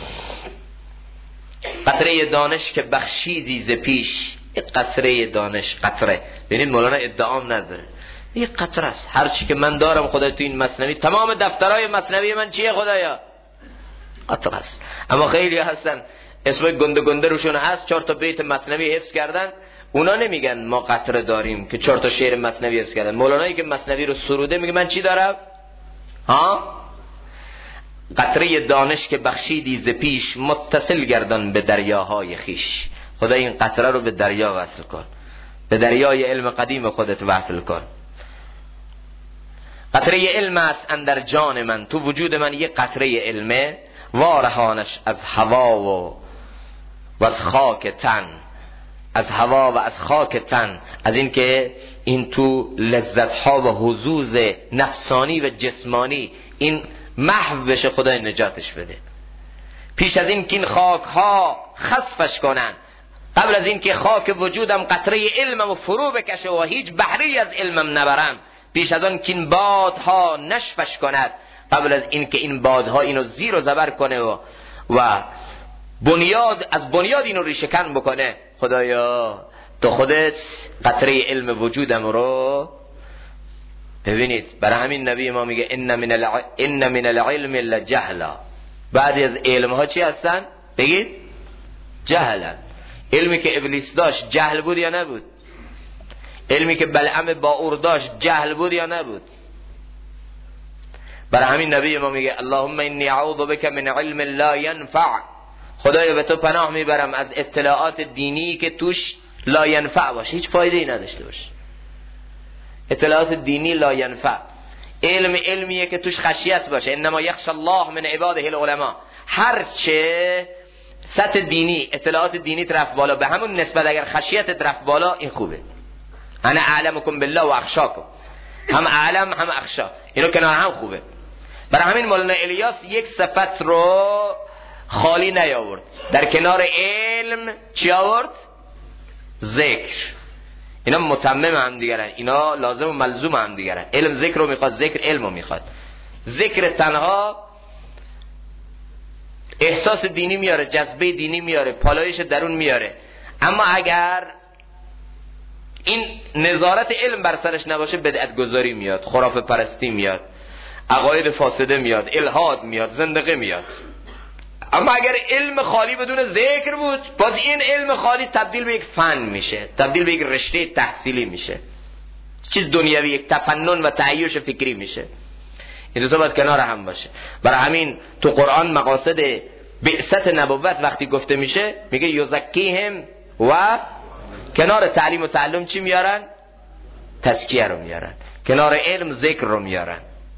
قطره دانش که بخشیدی ز پیش، قطره دانش، قطره ببینید مولانا ادعام نداره، این قطره است. هر چی که من دارم خدا تو این مثنوی، تمام دفترهای مثنوی من چیه خدایا؟ قطره است. اما خیلی هستن اسم گنده گنده روشون هست، 4 تا بیت مثنوی حفظ کردن، اونا نمیگن ما قطره داریم که 4 تا شعر مثنوی حفظ کردن. مولانایی که مثنوی رو سروده میگه من چی دارم؟ قطره دانش که بخشیدی ز پیش، متصل گردان به دریاهای خیش. خدا این قطره رو به دریا وصل کن، به دریای علم قدیم خودت وصل کن. قطره علم است اندر جان من، تو وجود من یه قطره علمه، وارهانش از هوا و از خاک تن، از هوا و از خاک تن، از این که این تو لذت ها و حظوظ نفسانی و جسمانی این محو بشه، خدای نجاتش بده. پیش از این که این خاک ها خسفش کنن، قبل از این که خاک وجودم قطره علمم و فرو بکشه و هیچ بحری از علمم نبرم، پیش از آن که این بادها نشفش کند، قبل از این که این بادها اینو زیر و زبر کنه و بنیاد از بنیاد اینو ریشه‌کن بکنه، خدایا تو خودت قطره علم وجودم رو ببینید. برای همین نبی ما میگه ان من العلم لجهلا. بعضی از علم ها چی هستن؟ بگید جهلا. علمی که ابلیس داشت جهل بود یا نبود؟ علمی که بلعم باور داشت جهل بود یا نبود؟ برای همین نبی ما میگه اللهم انی اعوذ بک من علم لا ینفع. خدایا به تو پناه میبرم از اطلاعات دینی که توش لا ینفع باشه، هیچ فایده ای نداشته باشه. اطلاعات دینی لا ینفع. علمیه که توش خشیت باشه. انما یخشى الله من عباده العلماء. هرچه سطح دینی، اطلاعات دینی رفت بالا، به همون نسبت اگر خشیت رفت بالا، این خوبه. انا اعلمکم بالله و اخشاکم. هم اعلم هم اخشا، اینو کنار هم خوبه. برای همین مولانا الیاس یک صفت رو خالی نیاورد. در کنار علم چی آورد؟ ذکر. اینا متمم هم دیگرن، اینا لازم و ملزوم هم دیگرن. علم ذکر رو میخواد، ذکر علم رو میخواد. ذکر تنها احساس دینی میاره، جذبه دینی میاره، پالایش درون میاره. اما اگر این نظارت علم بر سرش نباشه، بدعت گذاری میاد، خرافه پرستی میاد، عقاید فاسده میاد، الحاد میاد، زندقه میاد. اما اگر علم خالی بدون ذکر بود، باز این علم خالی تبدیل به یک فن میشه، تبدیل به یک رشته تحصیلی میشه، چیز دنیوی، یک تفنن و تعیش فکری میشه. این دو تا باید کنار هم باشه. برای همین تو قرآن مقاصد بعثت نبوت وقتی گفته میشه میگه یزکیهم و کنار تعلیم و تعلم چی میارن؟ تزکیه رو میارن، کنار علم ذکر رو میارن.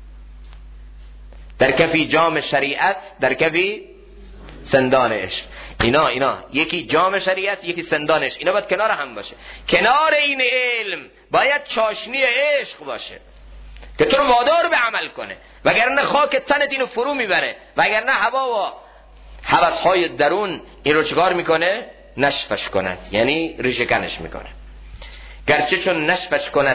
در کفی جام شریعت، در کفی سندان عشق. اینا یکی جام شریعت، یکی سندان عشق. اینا باید کنار هم باشه. کنار این علم باید چاشنی عشق باشه که تو رو وادار به عمل کنه، وگرنه خاک تنت اینو فرو میبره، وگرنه هوا و هوس‌های درون این رو چکار میکنه؟ نشفش کند، یعنی ریشه کنش میکنه. گرچه چون نشفش کند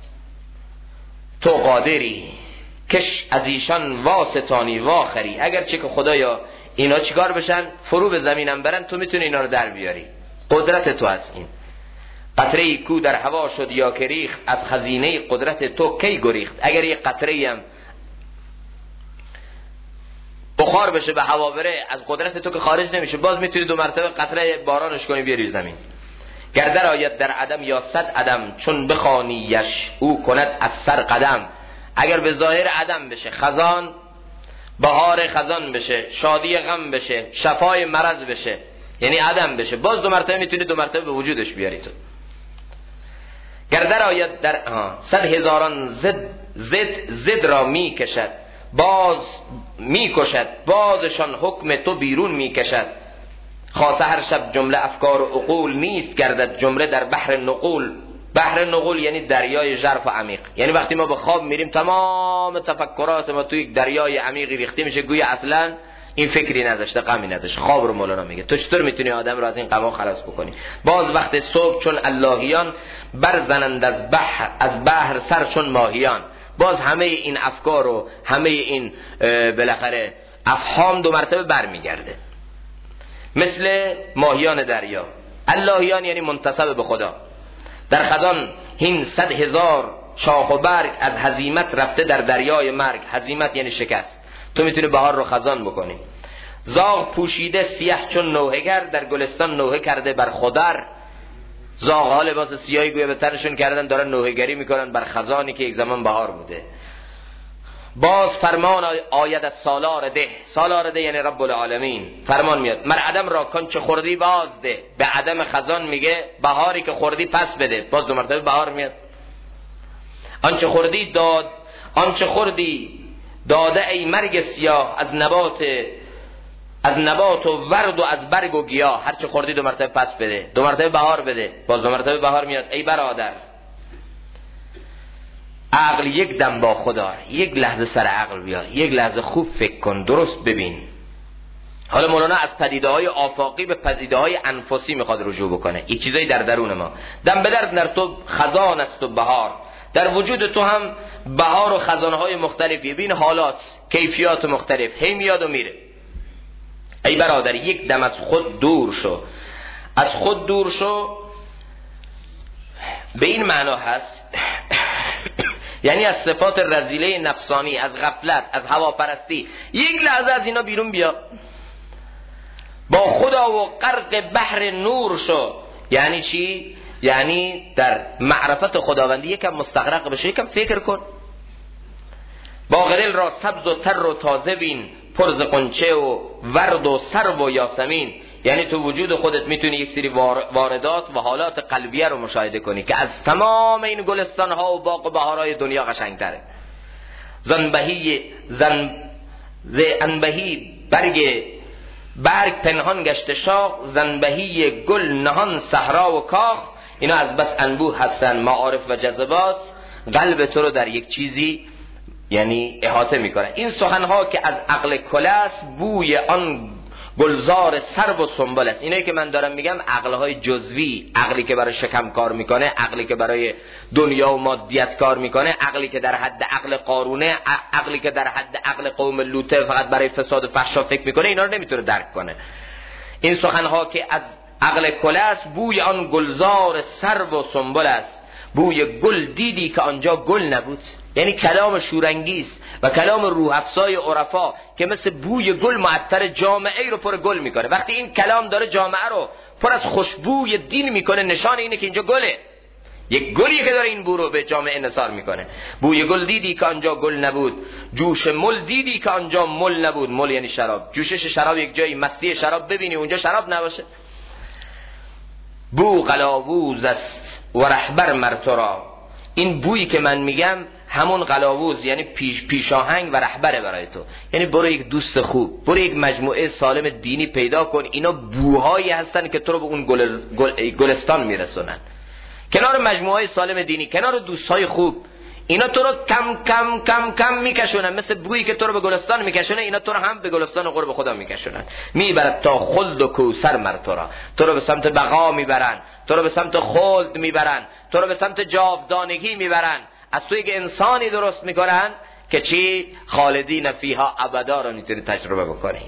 تو قادری، کش از ایشان واسطانی واخری. اگرچه که خدایا اینا چیکار بشن؟ فرو به زمینم برن، تو میتونی اینا رو در بیاری، قدرت تو هست. این قطره کو در هوا شد یا که ریخت، از خزینه قدرت تو کی گریخت. اگر یک قطره هم بخار بشه به هوا بره، از قدرت تو که خارج نمیشه، باز میتونی 2 مرتبه قطره بارانش کنی بیاری زمین. گردر آید در عدم یا 100 عدم، چون بخوانیش او کند از سر قدم. اگر به ظاهر عدم بشه، خزان بهار خزان بشه، شادی غم بشه، شفای مرض بشه، یعنی عدم بشه، باز 2 مرتبه میتونی 2 مرتبه به وجودش بیاری تو. گردر آید در 100,000 زد را می کشد، باز می کشد، بازشان حکم تو بیرون می کشد. خاصه هر شب جمله افکار و عقول، نیست گردد جمله در بحر نقول. بحر نقول یعنی دریای ژرف و عمیق، یعنی وقتی ما به خواب میریم تمام تفکرات ما تو یک دریای عمیقی ریخته میشه، گویا اصلا این فکری نداشته، غمی نداشته. خواب رو مولانا میگه تو چطور میتونی آدم رو از این غم خلاص بکنی؟ باز وقت صبح چون اللهیان، برزنند از بحر سر چون ماهیان. باز همه این افکار و همه این بالاخره افهام 2 مرتبه برمیگرده، مثل ماهیان دریا. اللهیان یعنی منتسب به خدا. در خزان هین 100,000 شاخ و برگ، از هزیمت رفته در دریای مرگ. هزیمت یعنی شکست. تو میتونی بهار رو خزان بکنی. زاغ پوشیده سیاه چون نوحه‌گر، در گلستان نوحه کرده بر خودر. زاغ ها لباس سیاهی گویا به تنشون کردن، دارن نوحه‌گری میکنن بر خزانی که یک زمان بهار بوده. باز فرمان آید از سالار ده. سالار ده یعنی رب العالمین. فرمان میاد مر عدم را کن چه خوردی باز ده. به عدم خزان میگه بهاری که خوردی پس بده. باز 2 مرتبه بهار میاد. آنچه خوردی داد، آنچه خوردی داده ای مرگ سیاه، از نبات و ورد و از برگ و گیاه. هر چه خوردی 2 مرتبه پس بده، 2 مرتبه بهار بده. باز 2 مرتبه بهار میاد. ای برادر عقل یک دم با خدا، یک لحظه سر عقل بیا، یک لحظه خوب فکر کن، درست ببین. حالا مولانا از پدیده‌های آفاقی به پدیده‌های انفسی میخواد رجوع بکنه. این چیزایی در درون ما. دم به در تو خزان است و بهار، در وجود تو هم بهار و خزانهای مختلفی، ببین حالات، کیفیات مختلف، هی میاد و میره. ای برادر یک دم از خود دور شو. از خود دور شو به این معنا هست یعنی از صفات رذیله نفسانی، از غفلت، از هواپرستی، یک لحظه از اینا بیرون بیا. با خدا و غرق بحر نور شو. یعنی چی؟ یعنی در معرفت خداوندی یکم مستغرق بشه، یکم فکر کن. باغ را سبز و تر و تازه بین، پر ز غنچه و ورد و سرو و یاسمین. یعنی تو وجود خودت میتونی یک سری واردات و حالات قلبیه رو مشاهده کنی که از تمام این گلستان ها و باغ و بهارهای دنیا قشنگتره. زنبهی برگ پنهان گشته شاخ، زنبهی گل نهان صحرا و کاخ. اینا از بس انبوه هستن، معارف و جذبات قلب تو رو در یک چیزی یعنی احاطه میکنه. این سخنها که از عقل کلاس، بوی آن گلزار سرو و سنبل است. اینایی که من دارم میگم عقلهای جزوی، عقلی که برای شکم کار میکنه، عقلی که برای دنیا و مادیت کار میکنه، عقلی که در حد عقل قارونه، عقلی که در حد عقل قوم لوطه فقط برای فساد و فحشا فکر میکنه، اینا رو نمیتونه درک کنه. این سخنها که از عقل کلاس، بوی آن گلزار سرو و سنبل است. بوی گل دیدی که آنجا گل نبود. یعنی کلام شورانگیز و کلام روح افزای عرفا که مثل بوی گل معطر جامعه ای رو پر گل میکنه. وقتی این کلام داره جامعه رو پر از خوشبوی دین میکنه، نشان اینه که اینجا گله، یک گلیه که داره این بو رو به جامعه نثار میکنه. بوی گل دیدی که آنجا گل نبود، جوش مل دیدی که آنجا مل نبود. مل یعنی شراب، جوشش شراب یک جایی، مستی شراب ببینی اونجا شراب نباشه. بو قلاووز است و رهبر مرتورا. این بویی که من میگم همون قلاووز یعنی پیشاهنگ و رهبره برای تو. یعنی برو یک دوست خوب، برو یک مجموعه سالم دینی پیدا کن. اینا بوهایی هستن که تو رو به اون گلستان میرسونن. کنار مجموعه سالم دینی، کنار دوستای خوب، اینا تو رو کم کم کم کم میکشونن. مثل بویی که تو رو به گلستان میکشونه، اینا تو رو هم به گلستان قرب خدا میکشونن. میبرد تا خلد و کوثر مرتورا. تو رو به سمت بقا میبرن، تو رو به سمت خلد میبرن، تو رو به سمت جاودانگی میبرن. از تو یک انسانی درست میکنن که چی؟ خالدین فیها ابدا رو میتونی تجربه بکنی.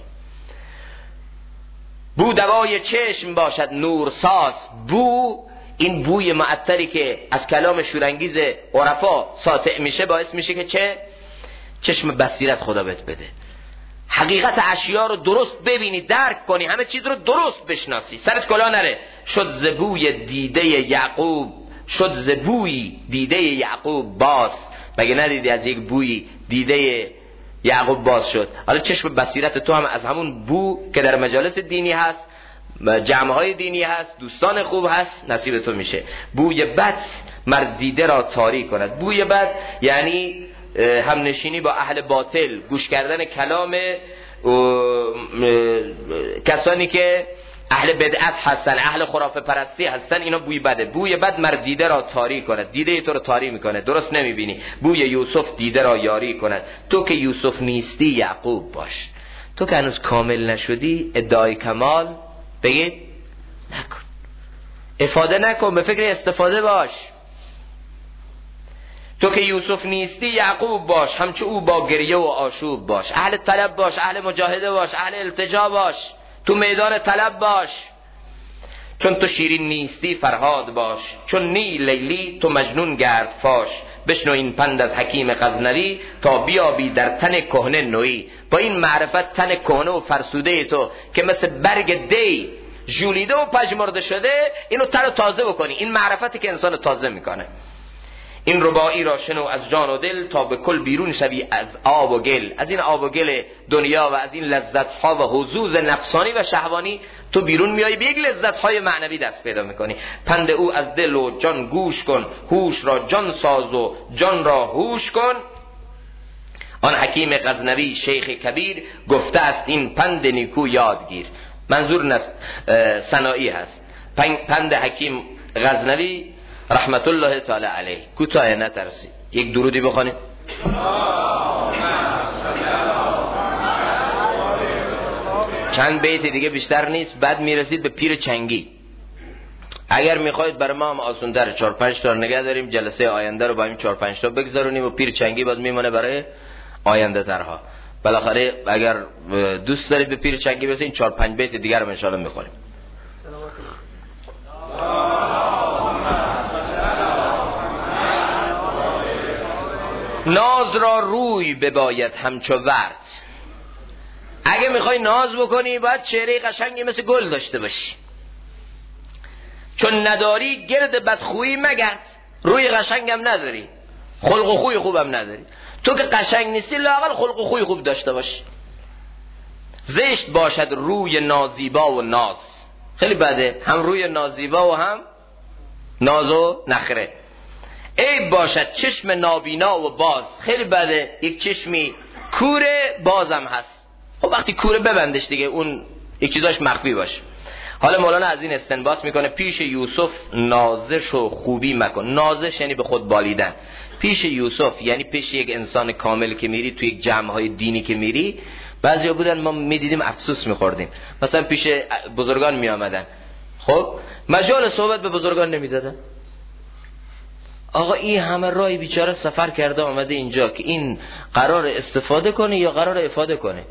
بو دوای چشم باشد نورساز. بو، این بوی معطری که از کلام شورانگیز عرفا ساطع میشه باعث میشه که چه؟ چشم بصیرت خدا بهت بده، حقیقت اشیا رو درست ببینی، درک کنی، همه چیز رو درست بشناسی، سرت کلا نره. شد زبوی دیده یعقوب، شد زبوی دیده یعقوب باز. مگه ندیدی از یک بوی دیده یعقوب باز شد؟ حالا چشم بصیرت تو هم از همون بو که در مجالس دینی هست، جمعهای دینی هست، دوستان خوب هست، نصیب تو میشه. بوی بد مردیده را تاری کند. بوی بد یعنی همنشینی با اهل باطل، گوش کردن کلام کسانی که اهل بدعت هستن، اهل خرافه پرستی هستن، اینا بوی بده. بوی بد مردیده را تاری کند. دیده تو رو تاری میکنه، درست نمیبینی. بوی یوسف دیده را یاری کند. تو که یوسف نیستی یعقوب باش. تو که هنوز کامل نشدی ادعای کمال بگید نکن، افاده نکن، به فکر استفاده باش. تو که یوسف نیستی یعقوب باش، همچو او با گریه و آشوب باش. اهل طلب باش، اهل مجاهده باش، اهل التجا باش، تو میدان طلب باش. چون تو شیرین نیستی فرهاد باش، چون نی لیلی تو مجنون گرد فاش. بشنو این پند از حکیم غزنوی، تا بیابی در تن کهنه نوی. با این معرفت تن کهنه و فرسوده تو که مثل برگ دی ژولیده و پژمرده شده، اینو تر تازه بکنی. این معرفتی که انسان تازه میکنه. این رباعی را شنو از جان و دل، تا به کل بیرون شوی از آب و گل. از این آب و گل دنیا و از این لذت‌ها و حظوظ نفسانی و شهوانی تو بیرون میای، به یک لذت‌های معنوی دست پیدا میکنی. پند او از دل و جان گوش کن، هوش را جان ساز و جان را هوش کن. آن حکیم غزنوی شیخ کبیر، گفته است این پند نیکو یادگیر. منظور ثنایی هست. پند حکیم غزنوی رحمت الله تعالی علیه. کوتاه نترسید، یک درودی بخونید. چند بیت دیگه بیشتر نیست، بعد میرسید به پیر چنگی. اگر میخواید برای ما هم آسان‌تر 4-5 تا نگه داریم، جلسه آینده رو با این 4-5 تا بگذارونیم و پیر چنگی باز میمونه برای آینده ترها. بالاخره اگر دوست دارید به پیر چنگی برسید، 4-5 بیت دیگه رو ان شاء الله میخونیم. ناز را روی بباید همچو ورد. اگه میخوای ناز بکنی باید چهره قشنگی مثل گل داشته باشی. چون نداری گرد بدخویی مگرد. روی قشنگم نداری، خلق و خوی خوبم نداری. تو که قشنگ نیستی لااقل خلق و خوی خوب داشته باشی. زشت باشد روی نازیبا و ناز. خیلی بده، هم روی نازیبا و هم ناز و نخره. عیب باشد چشم نابینا و باز. خیلی بده، یک چشمی کوره بازم هست. خب وقتی کوره ببندش دیگه، اون یک چیزاش مخفی باشه. حالا مولانا از این استنباط میکنه پیش یوسف نازش و خوبی مکن. نازش یعنی به خود بالیدن. پیش یوسف یعنی پیش یک انسان کامل که میری، توی یک جمعهای دینی که میری، بعضیا بودن ما میدیدیم افسوس میخوردیم. مثلا پیش بزرگان میامدن، خب مجال صحبت به بزرگان نمیدادن. آقا این همه راهی بیچاره سفر کرده آمده اینجا که این قرار استفاده کنه یا قرار افاده کنه.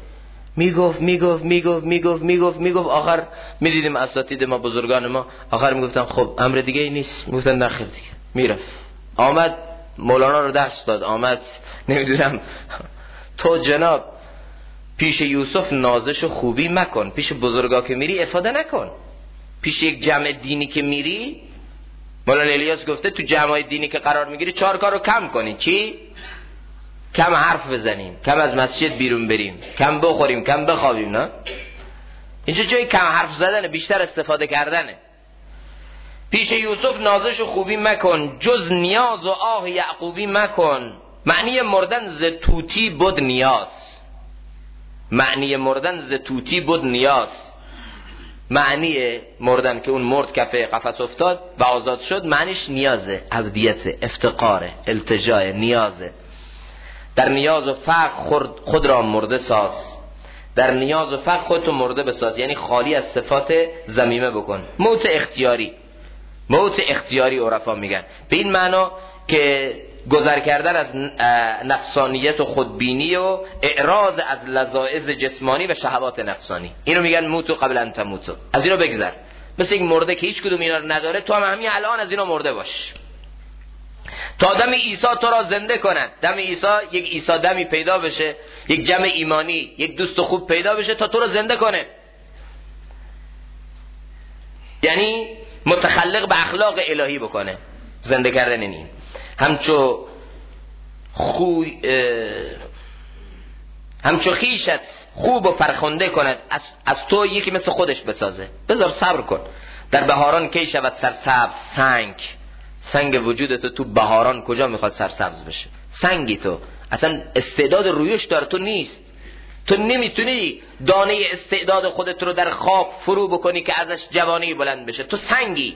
میگفت آخر میدیدیم اساتید ما، بزرگان ما آخر میگفتن خب امر دیگه ای نیست، میگفتن نخیر دیگه. میرفت آمد مولانا رو درس داد، آمد نمیدونم تو جناب پیش یوسف نازش و خوبی مکن، پیش بزرگا که میری افاده نکن، پیش یک جمع دینی که میری، مولانا الیاس گفته تو جمعای دینی که قرار میگیری 4 کار رو کم کنی. چی؟ کم حرف بزنیم، کم از مسجد بیرون بریم، کم بخوریم، کم بخوابیم. نه، اینجا جای کم حرف زدنه، بیشتر استفاده کردنه. پیش یوسف نازش و خوبی مکن، جز نیاز و آه یعقوبی مکن. معنی مردن ز توتی بود نیاز، معنی مردن ز توتی بود نیاز. معنی مردن که اون مرد کف قفس افتاد و آزاد شد، معنیش نیازه، عبدیت، افتقاره، التجای، نیازه. در نیاز و فقر خود را مرده ساز، در نیاز و فقر خودتو مرده بساز، یعنی خالی از صفات ذمیمه بکن. موت اختیاری، موت اختیاری عرفا میگن به این معنا که گذر کردن از نفسانیت و خودبینی و اعراض از لذائذ جسمانی و شهوات نفسانی. اینو میگن موتو قبل ان تموتو، از اینو بگذر. مثل یک مرده که هیچ کدوم اینا رو نداره، تو هم همین الان از اینو مرده باش تا دم عیسی تو را زنده کند. دم عیسی، یک عیسی دمی پیدا بشه، یک جمع ایمانی، یک دوست خوب پیدا بشه تا تو را زنده کنه. یعنی متخلق به اخلاق الهی بکنه. زنده کردن این همچو خیشت خوب و فرخنده کند، از تو یکی مثل خودش بسازه. بذار صبر کن. در بهاران کی شود سرسبز سنگ وجودت تو بهاران کجا میخواد سرسبز بشه؟ سنگی تو اصلا استعداد رویش داره، تو نیست. تو نمیتونی دانه استعداد خودت رو در خاک فرو بکنی که ازش جوانی بلند بشه. تو سنگی.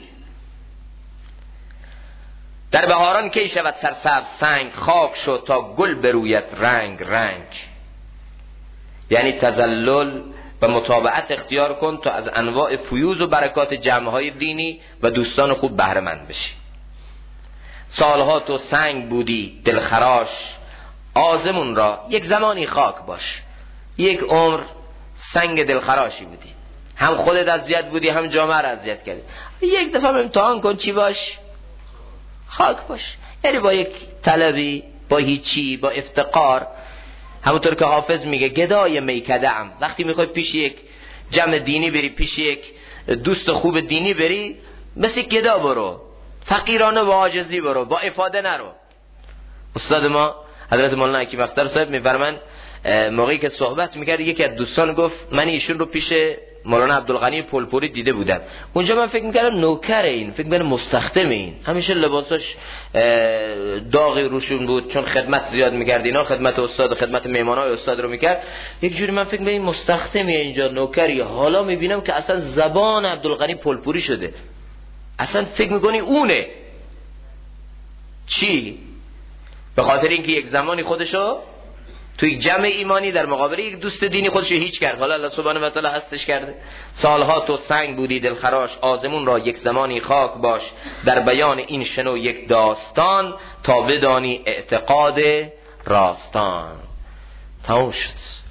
در بهاران کی شود سرسبز سنگ، خاک شو تا گل بروید رنگ رنگ. یعنی تذلل و متابعت اختیار کن تا از انواع فیوز و برکات جمعهای دینی و دوستان خوب بهره مند بشی. سالها تو سنگ بودی دلخراش، آزمون را یک زمانی خاک باش. یک عمر سنگ دلخراشی بودی، هم خودت اذیت بودی هم جامعه را اذیت کردی. یک دفعه امتحان کن چی باش؟ خاک باش. یعنی با یک طلبی، با هیچی، با افتقار. همونطور که حافظ میگه گدای میکده ام. وقتی میخوای پیش یک جمع دینی بری، پیش یک دوست خوب دینی بری، مثل گدا برو، فقیرانه و عاجزی برو، با افاده نرو. استاد ما حضرت مولانا حکیم اختر صاحب میفرمایند موقعی که صحبت میکرد، یکی از دوستان گفت من ایشون رو پیش مولانا عبدالغنی پلپوری دیده بودم. اونجا من فکر میکردم نوکر این، فکر میکردم مستخدم این، همیشه لباساش داغی روشون بود چون خدمت زیاد میکرد، اینا خدمت استاد و خدمت مهمانای استاد رو میکرد. یک جوری من فکر میکردم این مستخدمیه اینجا، نوکری. حالا میبینم که اصلا زبان عبدالغنی پلپوری شده، اصلا فکر میکنی اونه. چی؟ به خاطر اینکه یک زمانی خودشو تو یک جمع ایمانی در مقابل یک دوست دینی خودشو هیچ کرد، حالا الله سبحانه و تعالی هستش کرده. سالها تو سنگ بودی دلخراش، آزمون را یک زمانی خاک باش. در بیان این شنو یک داستان، تا بدانی اعتقاد راستان. تموم شد.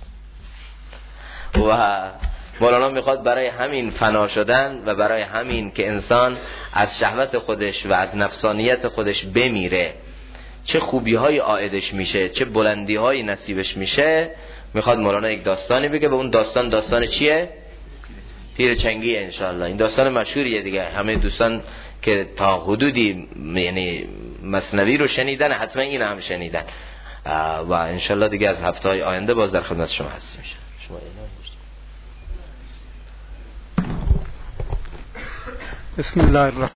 و مولانا میخواد برای همین فنا شدن و برای همین که انسان از شهوت خودش و از نفسانیت خودش بمیره، چه خوبی های عائدش میشه، چه بلندی های نصیبش میشه، میخواد مولانا یک داستانی بگه. به اون داستان چیه؟ پیر چنگیه انشاءالله. این داستان مشهوریه دیگه، همه دوستان که تا حدودی یعنی مثنوی رو شنیدن حتما این هم شنیدن و انشاءالله دیگه از هفته های آینده باز در خدمت شما هست میشه. بسم الله الرحمن